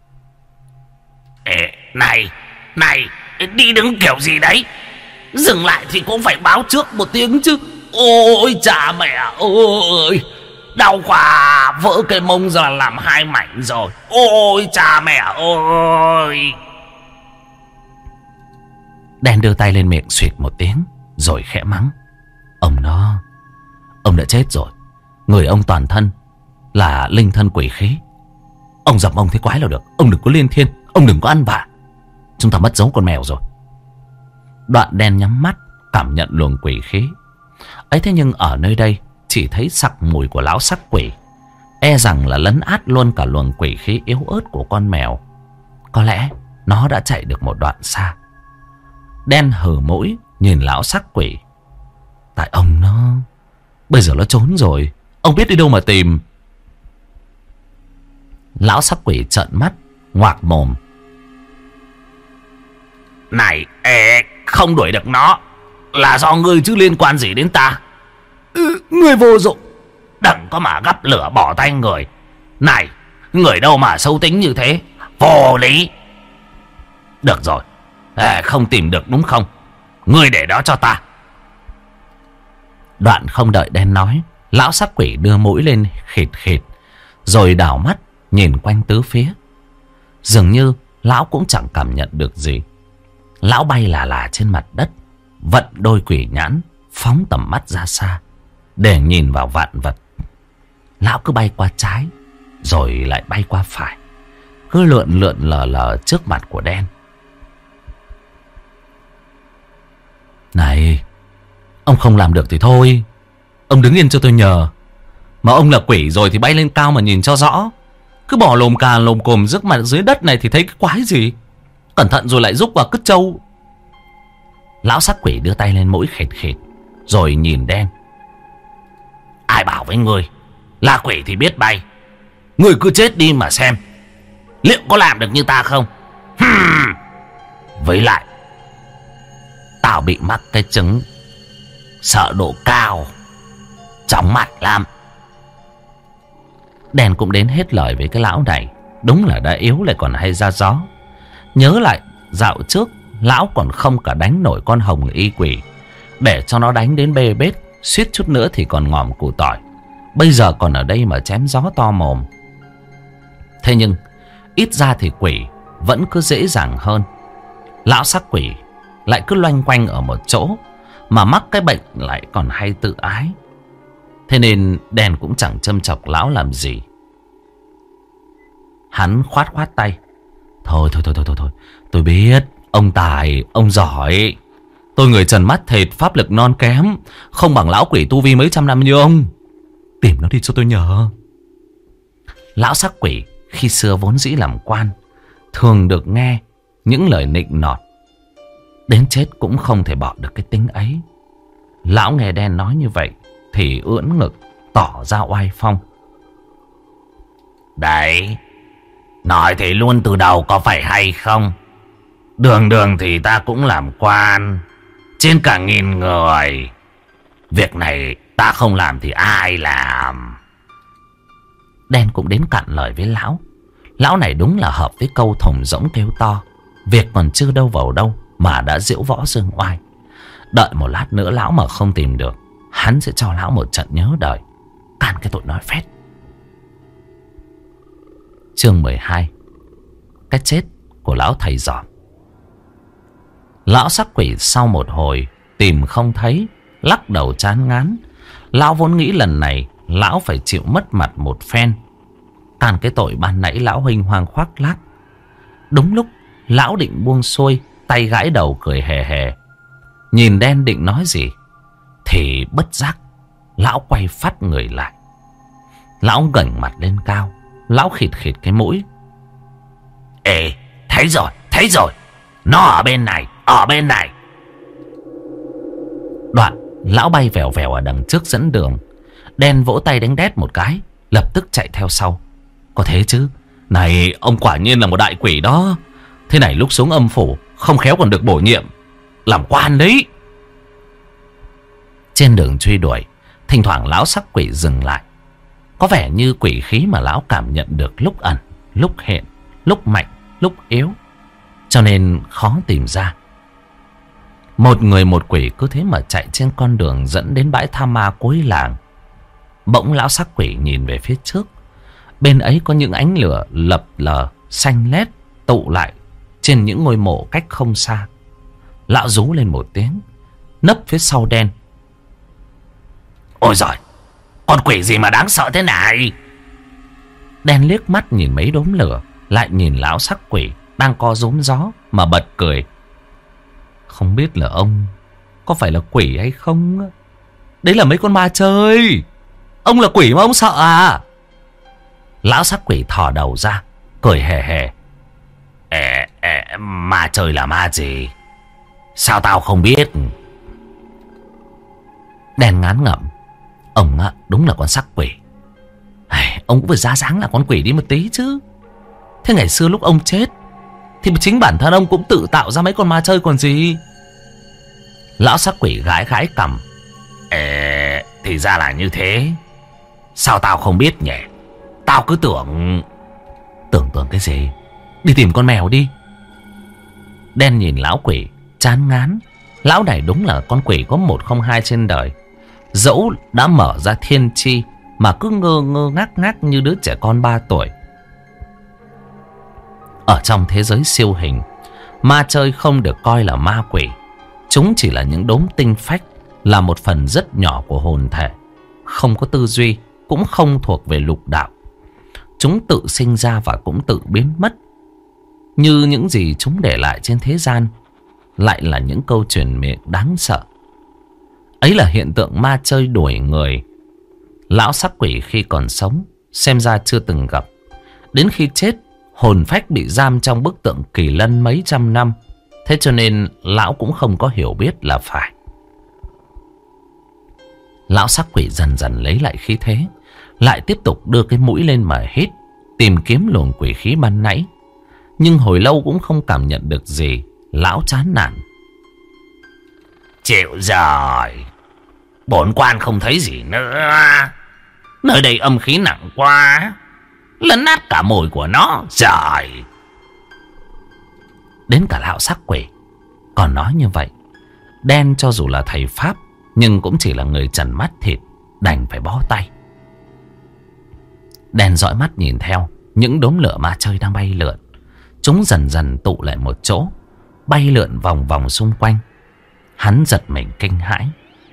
Ê, này, này, đi đứng kiểu gì đấy? Dừng lại thì cũng phải báo trước một tiếng chứ. Ôi cha mẹ ơi, đau quá, vỡ cái mông ra làm hai mảnh rồi. Ôi cha mẹ ơi. Đen đưa tay lên miệng xuyệt một tiếng, rồi khẽ mắng. Ông nó, ông đã chết rồi. Người ông toàn thân là linh thân quỷ khí. Ông dập ông thấy quái là được. Ông đừng có liên thiên, ông đừng có ăn vạ. Chúng ta mất dấu con mèo rồi. Đoạn đen nhắm mắt, cảm nhận luồng quỷ khí ấy. Thế nhưng ở nơi đây chỉ thấy sặc mùi của lão sắc quỷ, e rằng là lấn át luôn cả luồng quỷ khí yếu ớt của con mèo. Có lẽ nó đã chạy được một đoạn xa. Đen hừ mũi nhìn lão sắc quỷ. Tại ông nó, bây giờ nó trốn rồi, ông biết đi đâu mà tìm. Lão sắc quỷ trợn mắt, ngoạc mồm. Này, ê, không đuổi được nó là do ngươi chứ liên quan gì đến ta. Ừ, ngươi vô dụng, đừng có mà gắp lửa bỏ tay người. Này, người đâu mà xấu tính như thế, vô lý. Được rồi, à, không tìm được đúng không? Ngươi để đó cho ta. Đoạn không đợi đen nói, lão sắc quỷ đưa mũi lên khịt khịt, rồi đảo mắt nhìn quanh tứ phía. Dường như lão cũng chẳng cảm nhận được gì. Lão bay là là trên mặt đất, vận đôi quỷ nhãn, phóng tầm mắt ra xa để nhìn vào vạn vật. Lão cứ bay qua trái, rồi lại bay qua phải, cứ lượn lượn lờ lờ trước mặt của đen. Này, ông không làm được thì thôi, ông đứng yên cho tôi nhờ. Mà ông là quỷ rồi thì bay lên cao mà nhìn cho rõ. Cứ bỏ lồm cà lồm cồm trước mặt dưới đất này thì thấy cái quái gì. Cẩn thận rồi lại rúc vào cứt trâu. Lão sắc quỷ đưa tay lên mũi khịt khịt, rồi nhìn đen. Ai bảo với ngươi là quỷ thì biết bay. Ngươi cứ chết đi mà xem, liệu có làm được như ta không? Hmm. Với lại, tao bị mắc cái chứng sợ độ cao, chóng mặt lắm. Đen cũng đến hết lời với cái lão này. Đúng là đã yếu lại còn hay ra gió. Nhớ lại dạo trước, lão còn không cả đánh nổi con hồng y quỷ, để cho nó đánh đến bê bết, suýt chút nữa thì còn ngòm củ tỏi. Bây giờ còn ở đây mà chém gió to mồm. Thế nhưng ít ra thì quỷ vẫn cứ dễ dàng hơn. Lão sắc quỷ lại cứ loanh quanh ở một chỗ, mà mắc cái bệnh lại còn hay tự ái. Thế nên đen cũng chẳng châm chọc lão làm gì. Hắn khoát khoát tay. Thôi thôi thôi thôi thôi thôi Tôi biết, ông tài, ông giỏi. Tôi người trần mắt thịt, pháp lực non kém, không bằng lão quỷ tu vi mấy trăm năm như ông. Tìm nó đi cho tôi nhờ. Lão sắc quỷ khi xưa vốn dĩ làm quan, thường được nghe những lời nịnh nọt, đến chết cũng không thể bỏ được cái tính ấy. Lão nghe đen nói như vậy thì ưỡn ngực tỏ ra oai phong. Đấy, nói thế luôn từ đầu có phải hay không? Đường đường thì ta cũng làm quan, trên cả nghìn người. Việc này ta không làm thì ai làm? Đen cũng đến cạn lời với lão. Lão này đúng là hợp với câu thùng rỗng kêu to. Việc còn chưa đâu vào đâu mà đã diễu võ dương oai. Đợi một lát nữa lão mà không tìm được, hắn sẽ cho lão một trận nhớ đời. Can cái tội nói phét. Chương mười hai. Cái chết của lão thầy giỏi. Lão sắc quỷ sau một hồi tìm không thấy, lắc đầu chán ngán. Lão vốn nghĩ lần này lão phải chịu mất mặt một phen. Tàn cái tội ban nãy lão huênh hoang khoác lác. Đúng lúc lão định buông xuôi, tay gãi đầu cười hề hề, nhìn đen định nói gì thì bất giác lão quay phát người lại. Lão ngẩng mặt lên cao, lão khịt khịt cái mũi. Ê, thấy rồi, thấy rồi, nó ở bên này, ở bên này. Đoạn lão bay vèo vèo ở đằng trước dẫn đường. Đen vỗ tay đánh đét một cái, lập tức chạy theo sau. Có thế chứ, này ông quả nhiên là một đại quỷ đó. Thế này lúc xuống âm phủ không khéo còn được bổ nhiệm làm quan đấy. Trên đường truy đuổi, thỉnh thoảng lão sắc quỷ dừng lại. Có vẻ như quỷ khí mà lão cảm nhận được lúc ẩn, lúc hiện, lúc mạnh, lúc yếu, cho nên khó tìm ra. Một người một quỷ cứ thế mà chạy trên con đường dẫn đến bãi tha ma cuối làng. Bỗng lão sắc quỷ nhìn về phía trước. Bên ấy có những ánh lửa lập lờ xanh lét tụ lại trên những ngôi mộ cách không xa. Lão rú lên một tiếng, nấp phía sau đen. Ôi giời, con quỷ gì mà đáng sợ thế này? Đen liếc mắt nhìn mấy đốm lửa, lại nhìn lão sắc quỷ đang co rúm gió mà bật cười. Không biết là ông có phải là quỷ hay không? Đấy là mấy con ma chơi. Ông là quỷ mà ông sợ à? Lão sắc quỷ thò đầu ra, cười hề hề. Ê, ê, ma chơi là ma gì? Sao tao không biết? Đen ngán ngẩm. Ông á, đúng là con sắc quỷ. Ai, ông cũng phải ra dáng là con quỷ đi một tí chứ. Thế ngày xưa lúc ông chết thì chính bản thân ông cũng tự tạo ra mấy con ma chơi còn gì. Lão sắc quỷ gãi gãi cằm. Ê, thì ra là như thế. Sao tao không biết nhỉ? Tao cứ tưởng... Tưởng tưởng cái gì? Đi tìm con mèo đi. Đen nhìn lão quỷ chán ngán. Lão này đúng là con quỷ có một không hai trên đời. Dẫu đã mở ra thiên chi mà cứ ngơ ngơ ngác ngác như đứa trẻ con ba tuổi. Ở trong thế giới siêu hình, ma chơi không được coi là ma quỷ. Chúng chỉ là những đốm tinh phách, là một phần rất nhỏ của hồn thể, không có tư duy, cũng không thuộc về lục đạo. Chúng tự sinh ra và cũng tự biến mất. Như những gì chúng để lại trên thế gian lại là những câu truyền miệng đáng sợ. Ấy là hiện tượng ma chơi đuổi người. Lão sắc quỷ khi còn sống xem ra chưa từng gặp. Đến khi chết, hồn phách bị giam trong bức tượng kỳ lân mấy trăm năm. Thế cho nên lão cũng không có hiểu biết là phải. Lão sắc quỷ dần dần lấy lại khí thế, lại tiếp tục đưa cái mũi lên mà hít, tìm kiếm luồng quỷ khí ban nãy. Nhưng hồi lâu cũng không cảm nhận được gì. Lão chán nản. Chịu rồi, bổn quan không thấy gì nữa. Nơi đây âm khí nặng quá, lấn át cả mùi của nó rồi. Đến cả lão sắc quỷ còn nói như vậy. Đen cho dù là thầy pháp nhưng cũng chỉ là người trần mắt thịt, đành phải bó tay. Đen dõi mắt nhìn theo những đốm lửa ma chơi đang bay lượn. Chúng dần dần tụ lại một chỗ, bay lượn vòng vòng xung quanh. Hắn giật mình kinh hãi.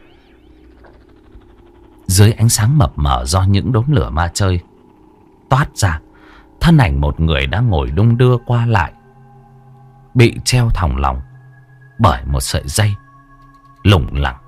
Dưới ánh sáng mập mờ do những đốm lửa ma chơi toát ra, thân ảnh một người đang ngồi đung đưa qua lại. bị treo thòng lọng bởi một sợi dây lủng lẳng.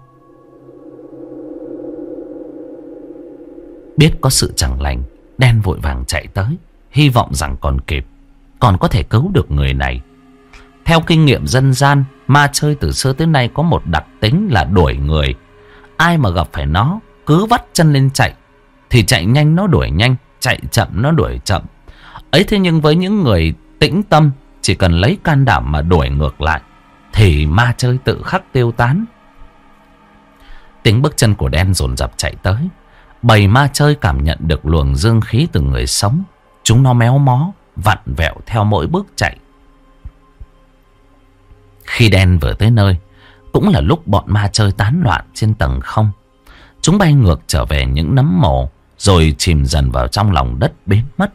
Biết có sự chẳng lành, đen vội vàng chạy tới, hy vọng rằng còn kịp, còn có thể cứu được người này. Theo kinh nghiệm dân gian, ma chơi từ xưa tới nay có một đặc tính là đuổi người. Ai mà gặp phải nó, cứ vắt chân lên chạy, thì chạy nhanh nó đuổi nhanh, chạy chậm nó đuổi chậm. Ấy thế nhưng với những người tĩnh tâm, chỉ cần lấy can đảm mà đuổi ngược lại, thì ma chơi tự khắc tiêu tán. Tiếng bước chân của đen dồn dập chạy tới. Bầy ma chơi cảm nhận được luồng dương khí từ người sống. Chúng nó méo mó, vặn vẹo theo mỗi bước chạy. Khi đen vừa tới nơi, cũng là lúc bọn ma chơi tán loạn trên tầng không. Chúng bay ngược trở về những nấm mồ, rồi chìm dần vào trong lòng đất biến mất.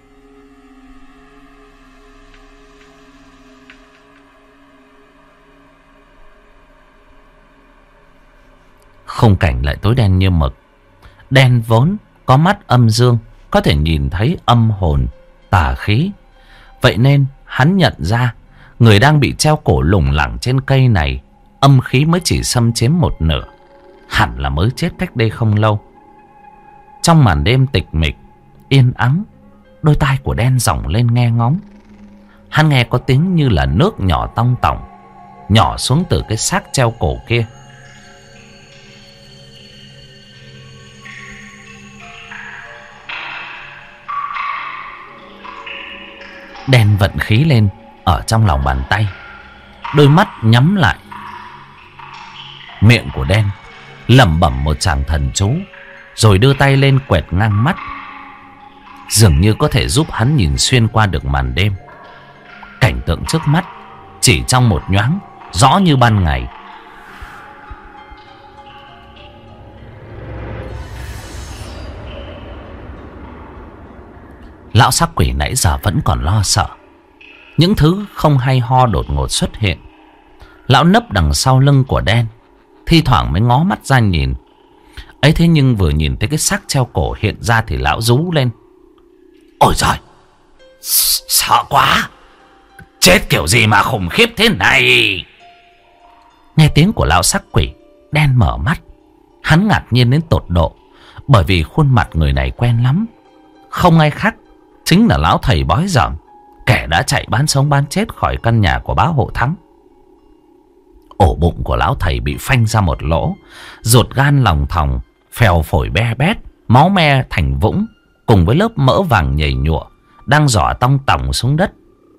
Khung cảnh lại tối đen như mực. Đen vốn có mắt âm dương, có thể nhìn thấy âm hồn, tà khí. Vậy nên hắn nhận ra người đang bị treo cổ lủng lẳng trên cây này, âm khí mới chỉ xâm chiếm một nửa, hẳn là mới chết cách đây không lâu. Trong màn đêm tịch mịch, yên ắng, đôi tai của đen dòng lên nghe ngóng. Hắn nghe có tiếng như là nước nhỏ tong tỏng, nhỏ xuống từ cái xác treo cổ kia. Đen vận khí lên ở trong lòng bàn tay, đôi mắt nhắm lại. Miệng của đen lẩm bẩm một tràng thần chú, rồi đưa tay lên quẹt ngang mắt, dường như có thể giúp hắn nhìn xuyên qua được màn đêm. Cảnh tượng trước mắt chỉ trong một nhoáng rõ như ban ngày. Lão sắc quỷ nãy giờ vẫn còn lo sợ. Những thứ không hay ho đột ngột xuất hiện. Lão nấp đằng sau lưng của đen, thi thoảng mới ngó mắt ra nhìn. Ấy thế nhưng vừa nhìn thấy cái xác treo cổ hiện ra thì lão rú lên. Ôi giời, sợ quá, chết kiểu gì mà khủng khiếp thế này. Nghe tiếng của lão sắc quỷ, đen mở mắt. Hắn ngạc nhiên đến tột độ, bởi vì khuôn mặt người này quen lắm. Không ai khác chính là lão thầy bói dởm, kẻ đã chạy bán sống bán chết khỏi căn nhà của bá Hộ Thắng. Ổ bụng của lão thầy bị phanh ra một lỗ, ruột gan lòng thòng, phèo phổi be bét, máu me thành vũng, cùng với lớp mỡ vàng nhầy nhụa đang rỏ tong tỏng xuống đất.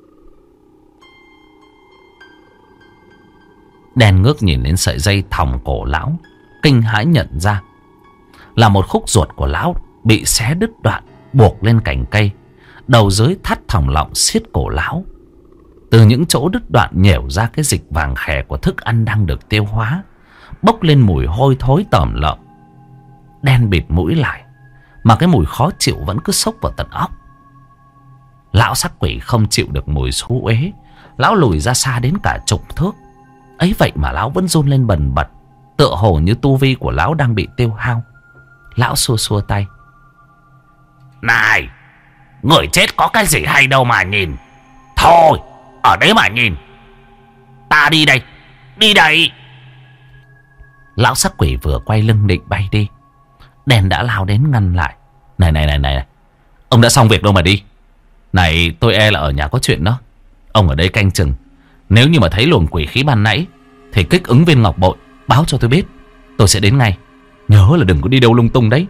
Đen ngước nhìn đến sợi dây thòng cổ lão, kinh hãi nhận ra là một khúc ruột của lão bị xé đứt đoạn, buộc lên cành cây. Đầu dưới thắt thòng lọng siết cổ lão. Từ những chỗ đứt đoạn nhểu ra cái dịch vàng khè của thức ăn đang được tiêu hóa, bốc lên mùi hôi thối tởm lợm. Đen bịt mũi lại, mà cái mùi khó chịu vẫn cứ xốc vào tận óc. Lão sắc quỷ không chịu được mùi xú uế, lão lùi ra xa đến cả chục thước. Ấy vậy mà lão vẫn run lên bần bật, tựa hồ như tu vi của lão đang bị tiêu hao. Lão xua xua tay. Này, người chết có cái gì hay đâu mà nhìn. Thôi, ở đấy mà nhìn. Ta đi đây, đi đây. Lão sắc quỷ vừa quay lưng định bay đi, đen đã lao đến ngăn lại. Này này này này, ông đã xong việc đâu mà đi. Này, tôi e là ở nhà có chuyện đó. Ông ở đây canh chừng. Nếu như mà thấy luồng quỷ khí ban nãy thì kích ứng viên ngọc bội, báo cho tôi biết, tôi sẽ đến ngay. Nhớ là đừng có đi đâu lung tung đấy.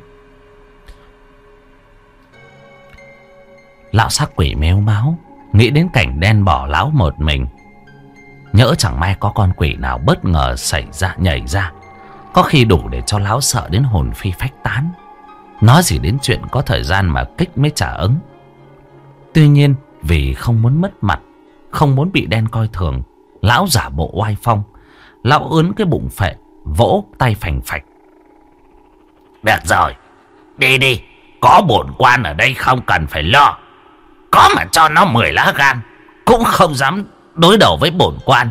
Lão sắc quỷ mếu máo, nghĩ đến cảnh đen bỏ lão một mình. Nhỡ chẳng may có con quỷ nào bất ngờ xảy ra nhảy ra, có khi đủ để cho lão sợ đến hồn phi phách tán. Nói gì đến chuyện có thời gian mà kích mới trả ứng. Tuy nhiên vì không muốn mất mặt, không muốn bị đen coi thường, lão giả bộ oai phong. Lão ướn cái bụng phệ, vỗ tay phành phạch. Được rồi, đi đi. Có bổn quan ở đây không cần phải lo. Có mà cho nó mười lá gan cũng không dám đối đầu với bổn quan.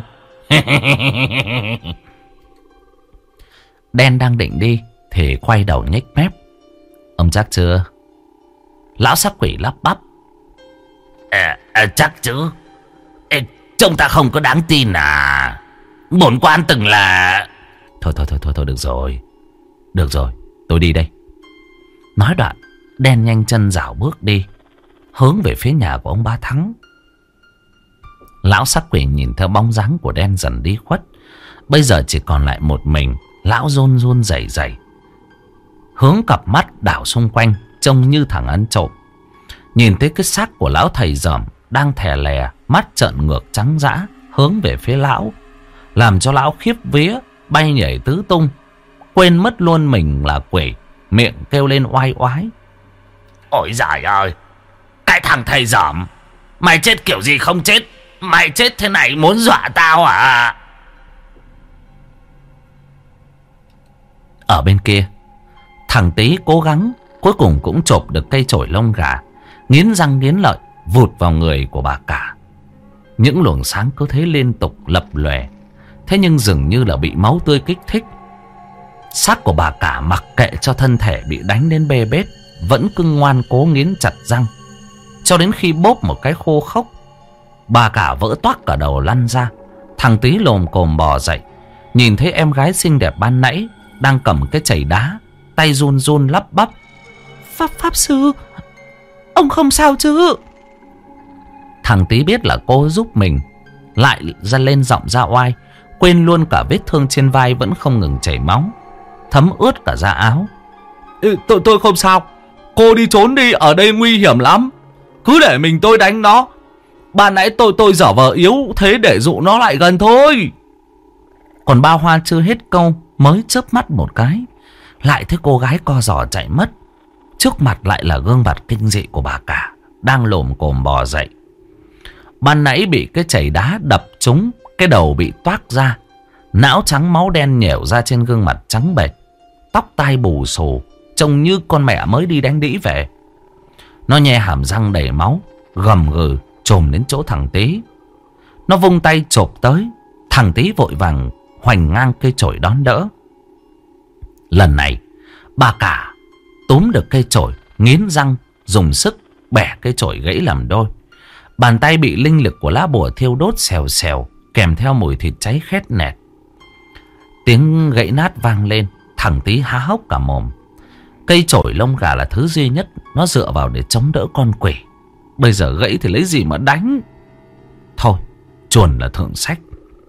Đen đang định đi thì quay đầu nhếch mép. Ông chắc chưa? Lão sắc quỷ lắp bắp. À, à, chắc chứ. Ê, Trông ta không có đáng tin à? Bổn quan từng là... Thôi thôi thôi thôi thôi được rồi. Được rồi, tôi đi đây. Nói đoạn, đen nhanh chân dạo bước đi, hướng về phía nhà của ông Ba Thắng. Lão sắc quỷ nhìn theo bóng dáng của đen dần đi khuất. Bây giờ chỉ còn lại một mình. Lão run run rẩy rẩy, hướng cặp mắt đảo xung quanh, trông như thằng ăn trộm. Nhìn thấy cái xác của lão thầy dởm đang thè lè, mắt trợn ngược trắng dã, hướng về phía lão, làm cho lão khiếp vía, bay nhảy tứ tung, quên mất luôn mình là quỷ, miệng kêu lên oai oái. Ôi giời ơi, cái thằng thầy dởm, mày chết kiểu gì không chết? Mày chết thế này muốn dọa tao à? Ở bên kia, thằng Tý cố gắng, cuối cùng cũng chộp được cây chổi lông gà, nghiến răng nghiến lợi vụt vào người của bà cả. Những luồng sáng cứ thế liên tục lập lòe, thế nhưng dường như là bị máu tươi kích thích. Xác của bà cả mặc kệ cho thân thể bị đánh đến bê bết, vẫn cứ ngoan cố nghiến chặt răng, cho đến khi bốp một cái khô khốc, bà cả vỡ toác cả đầu lăn ra. Thằng Tý lồm cồm bò dậy, nhìn thấy em gái xinh đẹp ban nãy đang cầm cái chày đá, tay run run lắp bắp. Pháp Pháp sư, ông không sao chứ? Thằng Tý biết là cô giúp mình, lại ra lên giọng ra oai, quên luôn cả vết thương trên vai vẫn không ngừng chảy máu, thấm ướt cả da áo. Ừ, tôi tôi không sao. Cô đi trốn đi, ở đây nguy hiểm lắm. Cứ để mình tôi đánh nó. Ban nãy tôi tôi dở vờ yếu thế để dụ nó lại gần thôi. Còn Ba Hoa chưa hết câu, mới chớp mắt một cái, lại thấy cô gái co giò chạy mất. Trước mặt lại là gương mặt kinh dị của bà cả, đang lồm cồm bò dậy. Ban nãy bị cái chày đá đập trúng, cái đầu bị toác ra, não trắng máu đen nhẻo ra trên gương mặt trắng bệch, tóc tai bù xù, trông như con mẹ mới đi đánh đĩ về. Nó nhe hàm răng đầy máu, gầm gừ chồm đến chỗ thằng Tý. Nó vung tay chộp tới. Thằng Tý vội vàng hoành ngang cây chổi đón đỡ. Lần này bà cả túm được cây chổi, nghiến răng dùng sức bẻ cây chổi gãy làm đôi. Bàn tay bị linh lực của lá bùa thiêu đốt xèo xèo, kèm theo mùi thịt cháy khét nẹt. Tiếng gãy nát vang lên. Thằng Tý há hốc cả mồm. Cây chổi lông gà là thứ duy nhất nó dựa vào để chống đỡ con quỷ. Bây giờ gãy thì lấy gì mà đánh? Thôi, chuồn là thượng sách.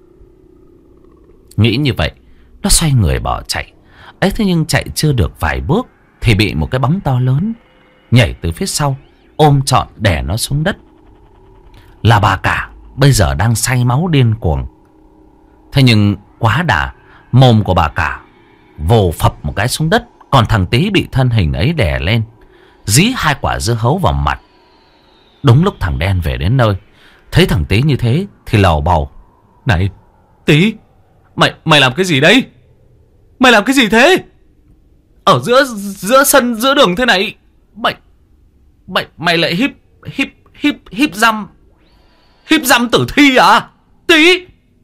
Nghĩ như vậy, nó xoay người bỏ chạy. Ấy thế nhưng chạy chưa được vài bước thì bị một cái bóng to lớn nhảy từ phía sau, ôm trọn đè nó xuống đất. Là bà cả bây giờ đang say máu điên cuồng. Thế nhưng quá đà, mồm của bà cả vồ phập một cái xuống đất. Còn thằng Tý bị thân hình ấy đè lên, dí hai quả dưa hấu vào mặt. Đúng lúc thằng đen về đến nơi, thấy thằng Tý như thế thì lầu bầu. Này Tý, Mày mày làm cái gì đấy? Mày làm cái gì thế? Ở giữa giữa sân giữa đường thế này, Mày Mày mày lại híp híp híp híp dăm Híp dăm tử thi à? Tý!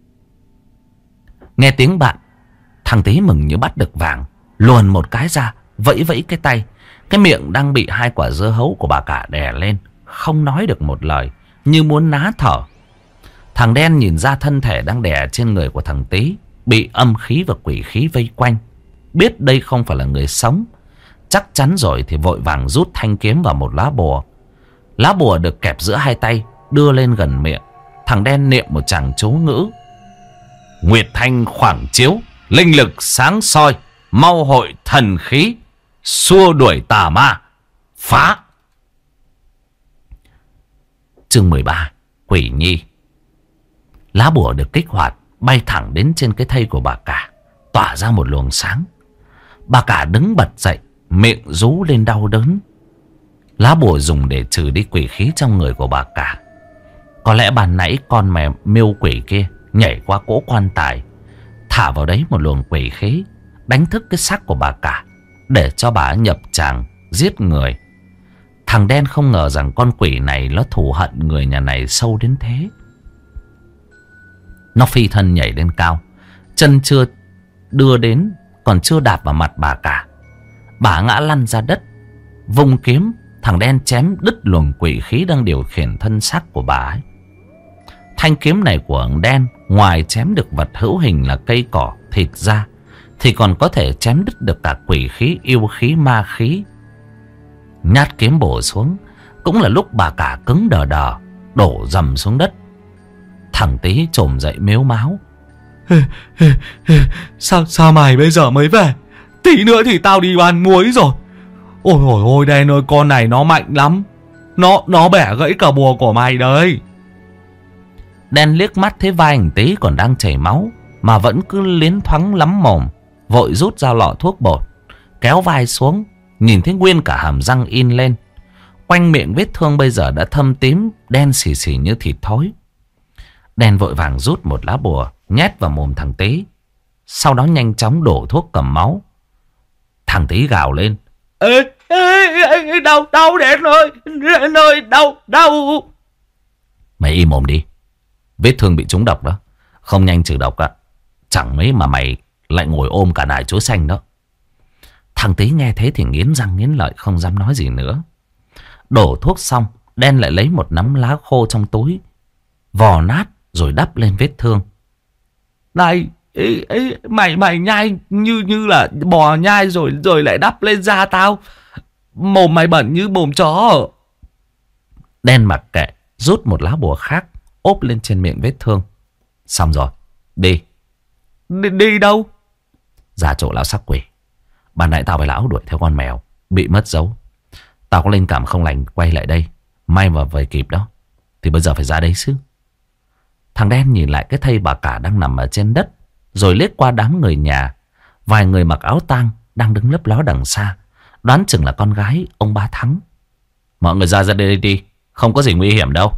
Nghe tiếng bạn, thằng Tý mừng như bắt được vàng, luồn một cái ra, vẫy vẫy cái tay. Cái miệng đang bị hai quả dưa hấu của bà cả đè lên, không nói được một lời, như muốn ná thở. Thằng đen nhìn ra thân thể đang đè trên người của thằng Tý, bị âm khí và quỷ khí vây quanh, biết đây không phải là người sống. Chắc chắn rồi thì vội vàng rút thanh kiếm vào một lá bùa. Lá bùa được kẹp giữa hai tay, đưa lên gần miệng. Thằng đen niệm một tràng chú ngữ: Nguyệt thanh khoảng chiếu, linh lực sáng soi, mau hội thần khí, xua đuổi tà ma, phá. Chương mười ba, Quỷ Nhi. Lá bùa được kích hoạt, bay thẳng đến trên cái thây của bà cả, tỏa ra một luồng sáng. Bà cả đứng bật dậy, miệng rú lên đau đớn. Lá bùa dùng để trừ đi quỷ khí trong người của bà cả. Có lẽ ban nãy con mẹ miêu quỷ kia nhảy qua cỗ quan tài, thả vào đấy một luồng quỷ khí, đánh thức cái xác của bà cả, để cho bà nhập tràng giết người. Thằng đen không ngờ rằng con quỷ này nó thù hận người nhà này sâu đến thế. Nó phi thân nhảy lên cao, chân chưa đưa đến, còn chưa đạp vào mặt bà cả, bà ngã lăn ra đất. Vung kiếm, thằng đen chém đứt luồng quỷ khí đang điều khiển thân xác của bà ấy. Thanh kiếm này của ông đen, ngoài chém được vật hữu hình là cây cỏ, thịt ra, thì còn có thể chém đứt được cả quỷ khí, yêu khí, ma khí. Nhát kiếm bổ xuống, cũng là lúc bà cả cứng đờ đờ, đổ dầm xuống đất. Thằng Tý trồm dậy mếu máo. Sao sao mày bây giờ mới về? Tí nữa thì tao đi bán muối rồi. Ôi ôi ôi, đen ơi, con này nó mạnh lắm. Nó nó bẻ gãy cả bùa của mày đấy. Đen liếc mắt thấy vai anh Tý còn đang chảy máu, mà vẫn cứ liến thoáng lắm mồm, vội rút ra lọ thuốc bột, kéo vai xuống, nhìn thấy nguyên cả hàm răng in lên. Quanh miệng vết thương bây giờ đã thâm tím, đen xì xì như thịt thối. Đen vội vàng rút một lá bùa, nhét vào mồm thằng Tý, sau đó nhanh chóng đổ thuốc cầm máu. Thằng Tý gào lên. Ê, ê, ê, đau, đau Đen ơi, Đen ơi, đau, đau. Mày im mồm đi. Vết thương bị trúng độc đó, không nhanh trừ độc á, chẳng mấy mà mày lại ngồi ôm cả nải chuối xanh đó. Thằng Tý nghe thế thì nghiến răng nghiến lợi, không dám nói gì nữa. Đổ thuốc xong, Đen lại lấy một nắm lá khô trong túi, vò nát rồi đắp lên vết thương. Này, ý, ý, mày mày nhai như như là bò nhai rồi rồi lại đắp lên da tao. Mồm mày bẩn như mồm chó. Đen mặc kệ, rút một lá bùa khác ốp lên trên miệng vết thương. Xong rồi, đi. Đi, đi đâu? Ra chỗ lão sắc quỷ. Ban nãy tao với lão đuổi theo con mèo, bị mất dấu. Tao có linh cảm không lành quay lại đây. May mà về kịp đó, thì bây giờ phải ra đấy chứ. Thằng Đen nhìn lại cái thây bà cả đang nằm ở trên đất, rồi liếc qua đám người nhà. Vài người mặc áo tang đang đứng lấp ló đằng xa, đoán chừng là con gái ông Ba Thắng. Mọi người ra ra đây đi, không có gì nguy hiểm đâu.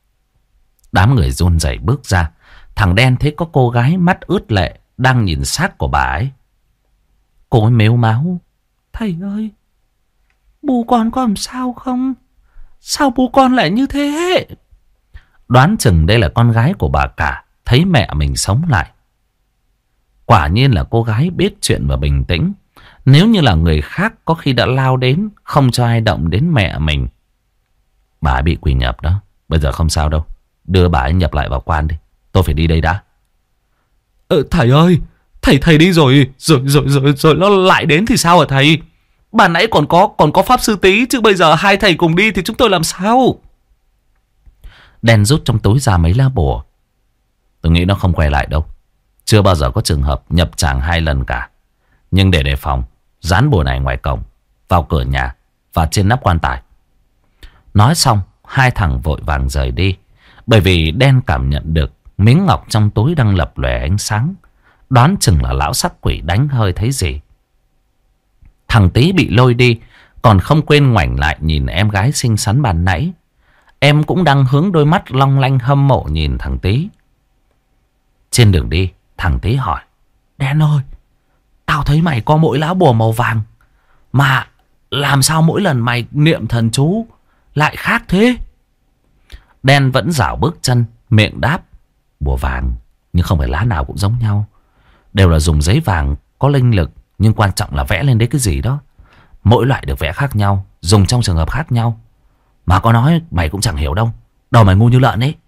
Đám người run rẩy bước ra. Thằng Đen thấy có cô gái mắt ướt lệ đang nhìn xác của bà ấy. Cô ấy mếu máo. Thầy ơi, bố con có làm sao không? Sao bố con lại như thế? Đoán chừng đây là con gái của bà cả, thấy mẹ mình sống lại. Quả nhiên là cô gái biết chuyện và bình tĩnh. Nếu như là người khác có khi đã lao đến, không cho ai động đến mẹ mình. Bà ấy bị quỷ nhập đó, bây giờ không sao đâu. Đưa bà ấy nhập lại vào quan đi, tôi phải đi đây đã. Ờ, thầy ơi, thầy thầy đi rồi, rồi rồi rồi rồi nó lại đến thì sao hả thầy? Bà nãy còn có còn có pháp sư Tý, chứ bây giờ hai thầy cùng đi thì chúng tôi làm sao? Đen rút trong túi ra mấy lá bùa. Tôi nghĩ nó không quay lại đâu. Chưa bao giờ có trường hợp nhập tràng hai lần cả. Nhưng để đề phòng, dán bùa này ngoài cổng, vào cửa nhà và trên nắp quan tài. Nói xong, hai thằng vội vàng rời đi. Bởi vì Đen cảm nhận được miếng ngọc trong túi đang lập lòe ánh sáng. Đoán chừng là lão sắc quỷ đánh hơi thấy gì. Thằng Tý bị lôi đi, còn không quên ngoảnh lại nhìn em gái xinh xắn ban nãy. Em cũng đang hướng đôi mắt long lanh hâm mộ nhìn thằng Tý. Trên đường đi, thằng Tý hỏi. Đen ơi, tao thấy mày có mỗi lá bùa màu vàng, mà làm sao mỗi lần mày niệm thần chú lại khác thế? Đen vẫn dảo bước chân, miệng đáp. Bùa vàng, nhưng không phải lá nào cũng giống nhau. Đều là dùng giấy vàng, có linh lực, nhưng quan trọng là vẽ lên đấy cái gì đó. Mỗi loại được vẽ khác nhau, dùng trong trường hợp khác nhau. Mà có nói mày cũng chẳng hiểu đâu. Đầu mày ngu như lợn ấy.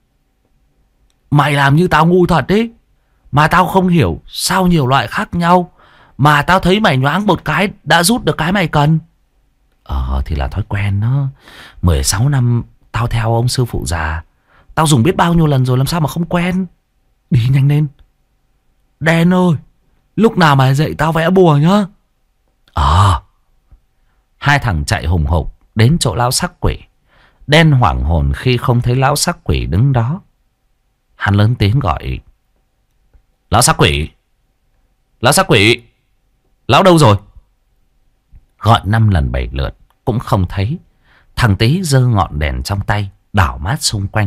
Mày làm như tao ngu thật đấy. Mà tao không hiểu sao nhiều loại khác nhau, mà tao thấy mày nhoáng một cái đã rút được cái mày cần. Ờ thì là thói quen đó. Mười sáu năm tao theo ông sư phụ già, tao dùng biết bao nhiêu lần rồi, làm sao mà không quen. Đi nhanh lên. Đen ơi, lúc nào mày dậy tao vẽ bùa nhá. Ờ. Hai thằng chạy hùng hục đến chỗ lão sắc quỷ. Đen hoảng hồn khi không thấy lão sắc quỷ đứng đó. Hắn lớn tiếng gọi. Lão sắc quỷ, lão sắc quỷ, lão đâu rồi? Gọi năm lần bảy lượt cũng không thấy. Thằng Tý giơ ngọn đèn trong tay, đảo mát xung quanh.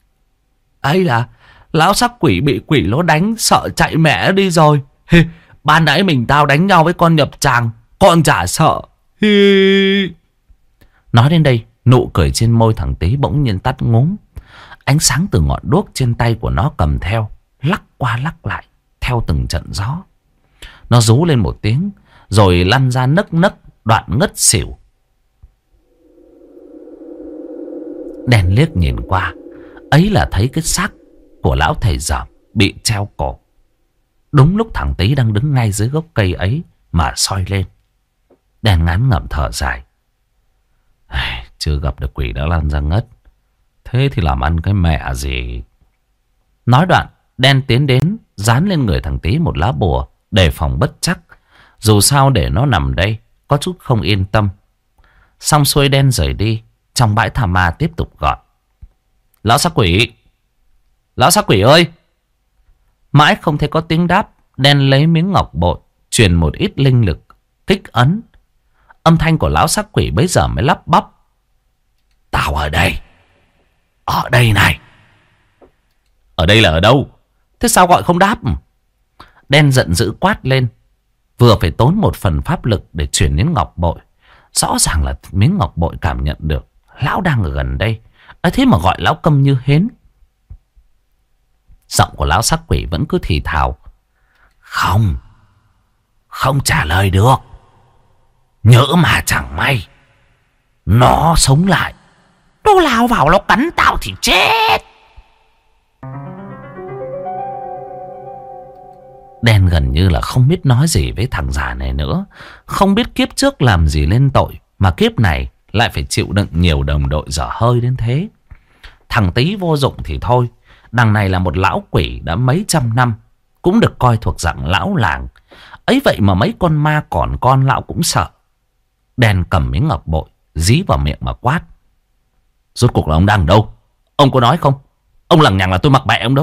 Ấy là lão sắc quỷ bị quỷ nó đánh, sợ chạy mẹ đi rồi. Hi, ban nãy mình tao đánh nhau với con nhập tràng, con chả sợ. Hi. Nói đến đây, nụ cười trên môi thằng Tý bỗng nhiên tắt ngúm. Ánh sáng từ ngọn đuốc trên tay của nó cầm theo lắc qua lắc lại theo từng trận gió. Nó rú lên một tiếng rồi lăn ra nấc nấc, đoạn ngất xỉu. Đèn liếc nhìn qua, ấy là thấy cái xác của lão thầy dởm bị treo cổ. Đúng lúc thằng Tý đang đứng ngay dưới gốc cây ấy mà soi lên. Đen ngán ngẩm thở dài. Chưa gặp được quỷ đã lăn ra ngất. Thế thì làm ăn cái mẹ gì. Nói đoạn, Đen tiến đến dán lên người thằng Tý một lá bùa đề phòng bất chắc. Dù sao để nó nằm đây có chút không yên tâm. Xong xuôi Đen rời đi. Trong bãi tha ma tiếp tục gọi. Lão xác quỷ, lão xác quỷ ơi. Mãi không thấy có tiếng đáp. Đen lấy miếng ngọc bội truyền một ít linh lực kích ấn. Âm thanh của lão xác quỷ bấy giờ mới lắp bắp. Tao ở đây. Ở đây này. Ở đây là ở đâu? Thế sao gọi không đáp? Đen giận dữ quát lên. Vừa phải tốn một phần pháp lực để truyền đến ngọc bội. Rõ ràng là miếng ngọc bội cảm nhận được lão đang ở gần đây. ấy thế mà gọi lão câm như hến. Giọng của lão xác quỷ vẫn cứ thì thào. Không. Không trả lời được. Nhỡ mà chẳng may nó sống lại, nó lao vào nó cắn tao thì chết. Đen gần như là không biết nói gì với thằng già này nữa. Không biết kiếp trước làm gì lên tội mà kiếp này lại phải chịu đựng nhiều đồng đội dở hơi đến thế. Thằng Tý vô dụng thì thôi. Đằng này là một lão quỷ đã mấy trăm năm, cũng được coi thuộc dạng lão làng. Ấy vậy mà mấy con ma còn con lão cũng sợ. Đen cầm miếng ngọc bội dí vào miệng mà quát. Rốt cuộc là ông đang ở đâu? Ông có nói không? Ông lằng nhằng là tôi mặc mẹ ông đâu.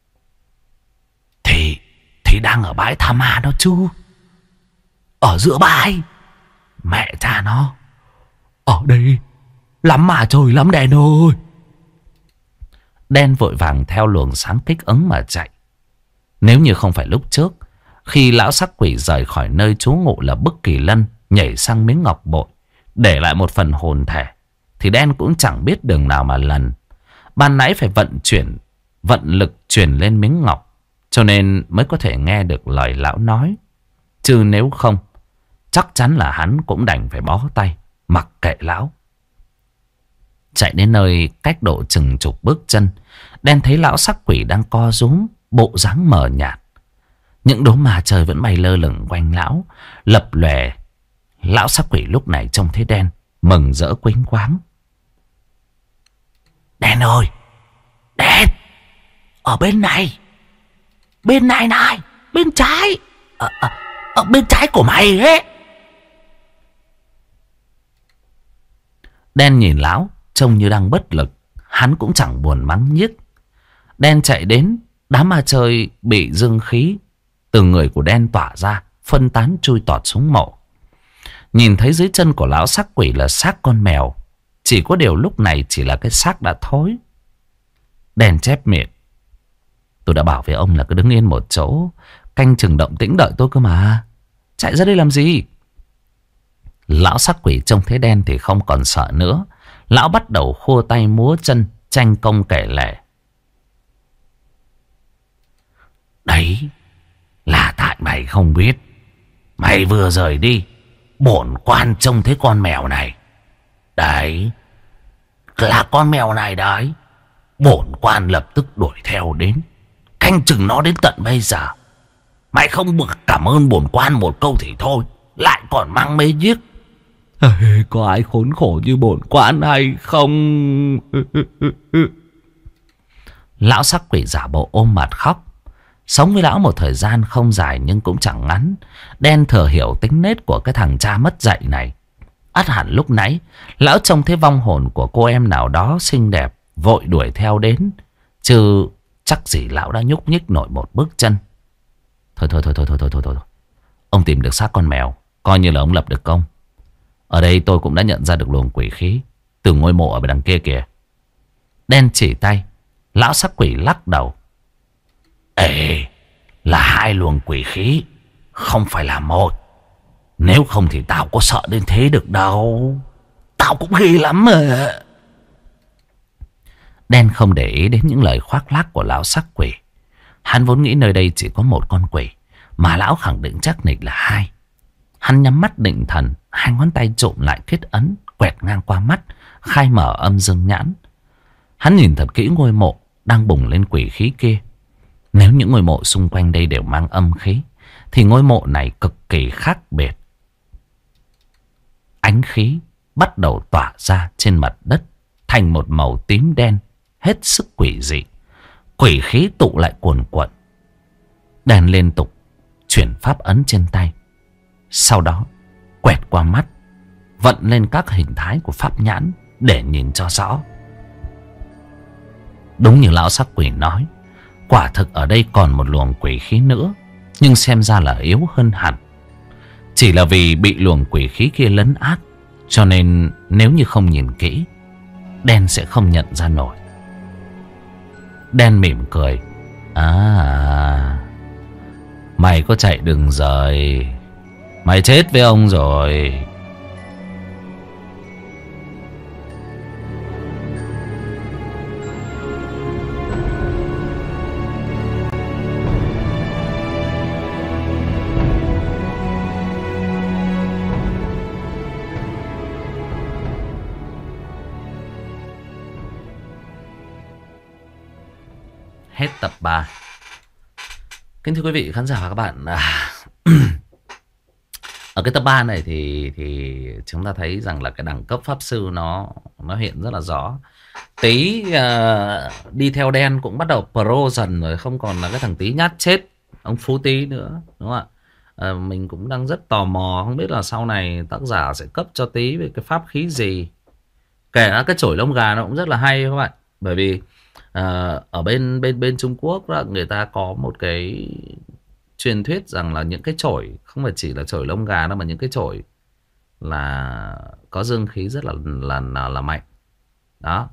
Thì Thì đang ở bãi tha ma đó chứ. Ở giữa bãi. Mẹ cha nó. Ở đây lắm mà trời lắm Đen ơi. Đen vội vàng theo luồng sáng kích ứng mà chạy. Nếu như không phải lúc trước, khi lão sắc quỷ rời khỏi nơi trú ngụ là Bức Kỳ Lân, nhảy sang miếng ngọc bội, để lại một phần hồn thể, thì Đen cũng chẳng biết đường nào mà lần. Ban nãy phải vận chuyển, vận lực truyền lên miếng ngọc, cho nên mới có thể nghe được lời lão nói. Chứ nếu không, chắc chắn là hắn cũng đành phải bó tay, mặc kệ lão. Chạy đến nơi cách độ chừng chục bước chân, Đen thấy lão sắc quỷ đang co rúm, bộ dáng mờ nhạt. Những đốm ma trời vẫn bay lơ lửng quanh lão, lập lòe. Lão sắc quỷ lúc này trông thấy Đen, mừng rỡ quýnh quáng. Đen ơi! Đen! Ở bên này! Bên này này! Bên trái! Ở, ở, ở bên trái của mày ấy! Đen nhìn lão, trông như đang bất lực. Hắn cũng chẳng buồn mắng nhiếc. Đen chạy đến, đám ma chơi bị dương khí từ người của Đen tỏa ra, phân tán chui tọt xuống mộ. Nhìn thấy dưới chân của lão sắc quỷ là xác con mèo. Chỉ có điều lúc này chỉ là cái xác đã thối. Đen chép miệng. Tôi đã bảo với ông là cứ đứng yên một chỗ, canh chừng động tĩnh đợi tôi cơ mà. Chạy ra đây làm gì? Lão sắc quỷ trông thấy Đen thì không còn sợ nữa. Lão bắt đầu khua tay múa chân, tranh công kể lể. Đấy là tại mày không biết. Mày vừa rời đi, bổn quan trông thấy con mèo này. Đấy là con mèo này đấy. Bổn quan lập tức đuổi theo đến, canh chừng nó đến tận bây giờ. Mày không cảm ơn bổn quan một câu thì thôi, lại còn mang mê giết. Có ai khốn khổ như bổn quan hay không? Lão sắc quỷ giả bộ ôm mặt khóc. Sống với lão một thời gian không dài nhưng cũng chẳng ngắn. Đen thừa hiểu tính nết của cái thằng cha mất dạy này. Ắt hẳn lúc nãy lão trông thấy vong hồn của cô em nào đó xinh đẹp, vội đuổi theo đến. Chứ chắc gì lão đã nhúc nhích nổi một bước chân. Thôi thôi thôi thôi thôi thôi thôi thôi. Ông tìm được xác con mèo, coi như là ông lập được công. Ở đây tôi cũng đã nhận ra được luồng quỷ khí từ ngôi mộ ở bên đằng kia kìa. Đen chỉ tay. Lão sắc quỷ lắc đầu. Ê, là hai luồng quỷ khí, không phải là một. Nếu không thì tao có sợ đến thế được đâu. Tao cũng ghê lắm mà. Đen không để ý đến những lời khoác lác của lão sắc quỷ. Hắn vốn nghĩ nơi đây chỉ có một con quỷ, mà lão khẳng định chắc nịch là hai. Hắn nhắm mắt định thần, hai ngón tay trộn lại kết ấn, quẹt ngang qua mắt, khai mở âm dương nhãn. Hắn nhìn thật kỹ ngôi mộ, đang bùng lên quỷ khí kia. Nếu những ngôi mộ xung quanh đây đều mang âm khí, thì ngôi mộ này cực kỳ khác biệt. Ánh khí bắt đầu tỏa ra trên mặt đất thành một màu tím đen, hết sức quỷ dị. Quỷ khí tụ lại cuồn cuộn. Đen liên tục chuyển pháp ấn trên tay, sau đó quẹt qua mắt, vận lên các hình thái của pháp nhãn để nhìn cho rõ. Đúng như lão sắc quỷ nói, quả thực ở đây còn một luồng quỷ khí nữa, nhưng xem ra là yếu hơn hẳn. Chỉ là vì bị luồng quỷ khí kia lấn át, cho nên nếu như không nhìn kỹ, Đen sẽ không nhận ra nổi. Đen mỉm cười. À, mày có chạy đừng rời, mày chết với ông rồi. Hết tập ba. Kính thưa quý vị khán giả và các bạn, à, ở cái tập ba này thì thì chúng ta thấy rằng là cái đẳng cấp pháp sư nó nó hiện rất là rõ. Tí uh, đi theo Đen cũng bắt đầu pro dần rồi, không còn là cái thằng Tí nhát chết ông Phú Tí nữa, đúng không ạ? À, mình cũng đang rất tò mò, không biết là sau này tác giả sẽ cấp cho Tí về cái pháp khí gì. Kể cả cái chổi lông gà nó cũng rất là hay các bạn, bởi vì À, ở bên bên bên Trung Quốc đó, người ta có một cái truyền thuyết rằng là những cái chổi không phải chỉ là chổi lông gà đâu, mà những cái chổi là có dương khí rất là là là, là mạnh. Đó,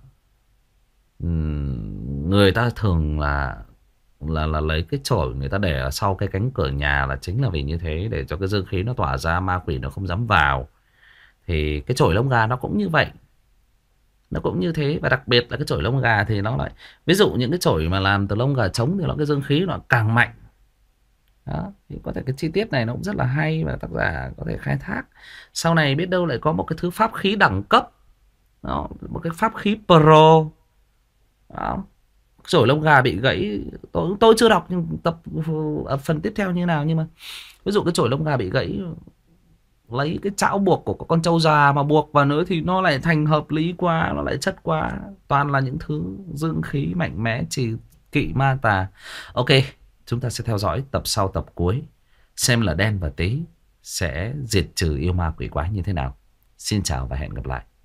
người ta thường là là là lấy cái chổi người ta để ở sau cái cánh cửa nhà là chính là vì như thế, để cho cái dương khí nó tỏa ra, ma quỷ nó không dám vào. Thì cái chổi lông gà nó cũng như vậy. Nó cũng như thế, và đặc biệt là cái chổi lông gà thì nó lại, ví dụ những cái chổi mà làm từ lông gà trống thì nó cái dương khí nó càng mạnh. Đó, thì có thể cái chi tiết này nó cũng rất là hay và tác giả có thể khai thác. Sau này biết đâu lại có một cái thứ pháp khí đẳng cấp. Đó, một cái pháp khí pro. Đó, chổi lông gà bị gãy, tôi tôi chưa đọc nhưng tập ở phần tiếp theo như thế nào, nhưng mà ví dụ cái chổi lông gà bị gãy, lấy cái chảo buộc của con trâu già mà buộc vào nữa thì nó lại thành hợp lý quá, nó lại chất quá. Toàn là những thứ dương khí mạnh mẽ, chỉ kỵ ma tà. Ok, chúng ta sẽ theo dõi tập sau, tập cuối, xem là Đen và Tí sẽ diệt trừ yêu ma quỷ quái như thế nào. Xin chào và hẹn gặp lại.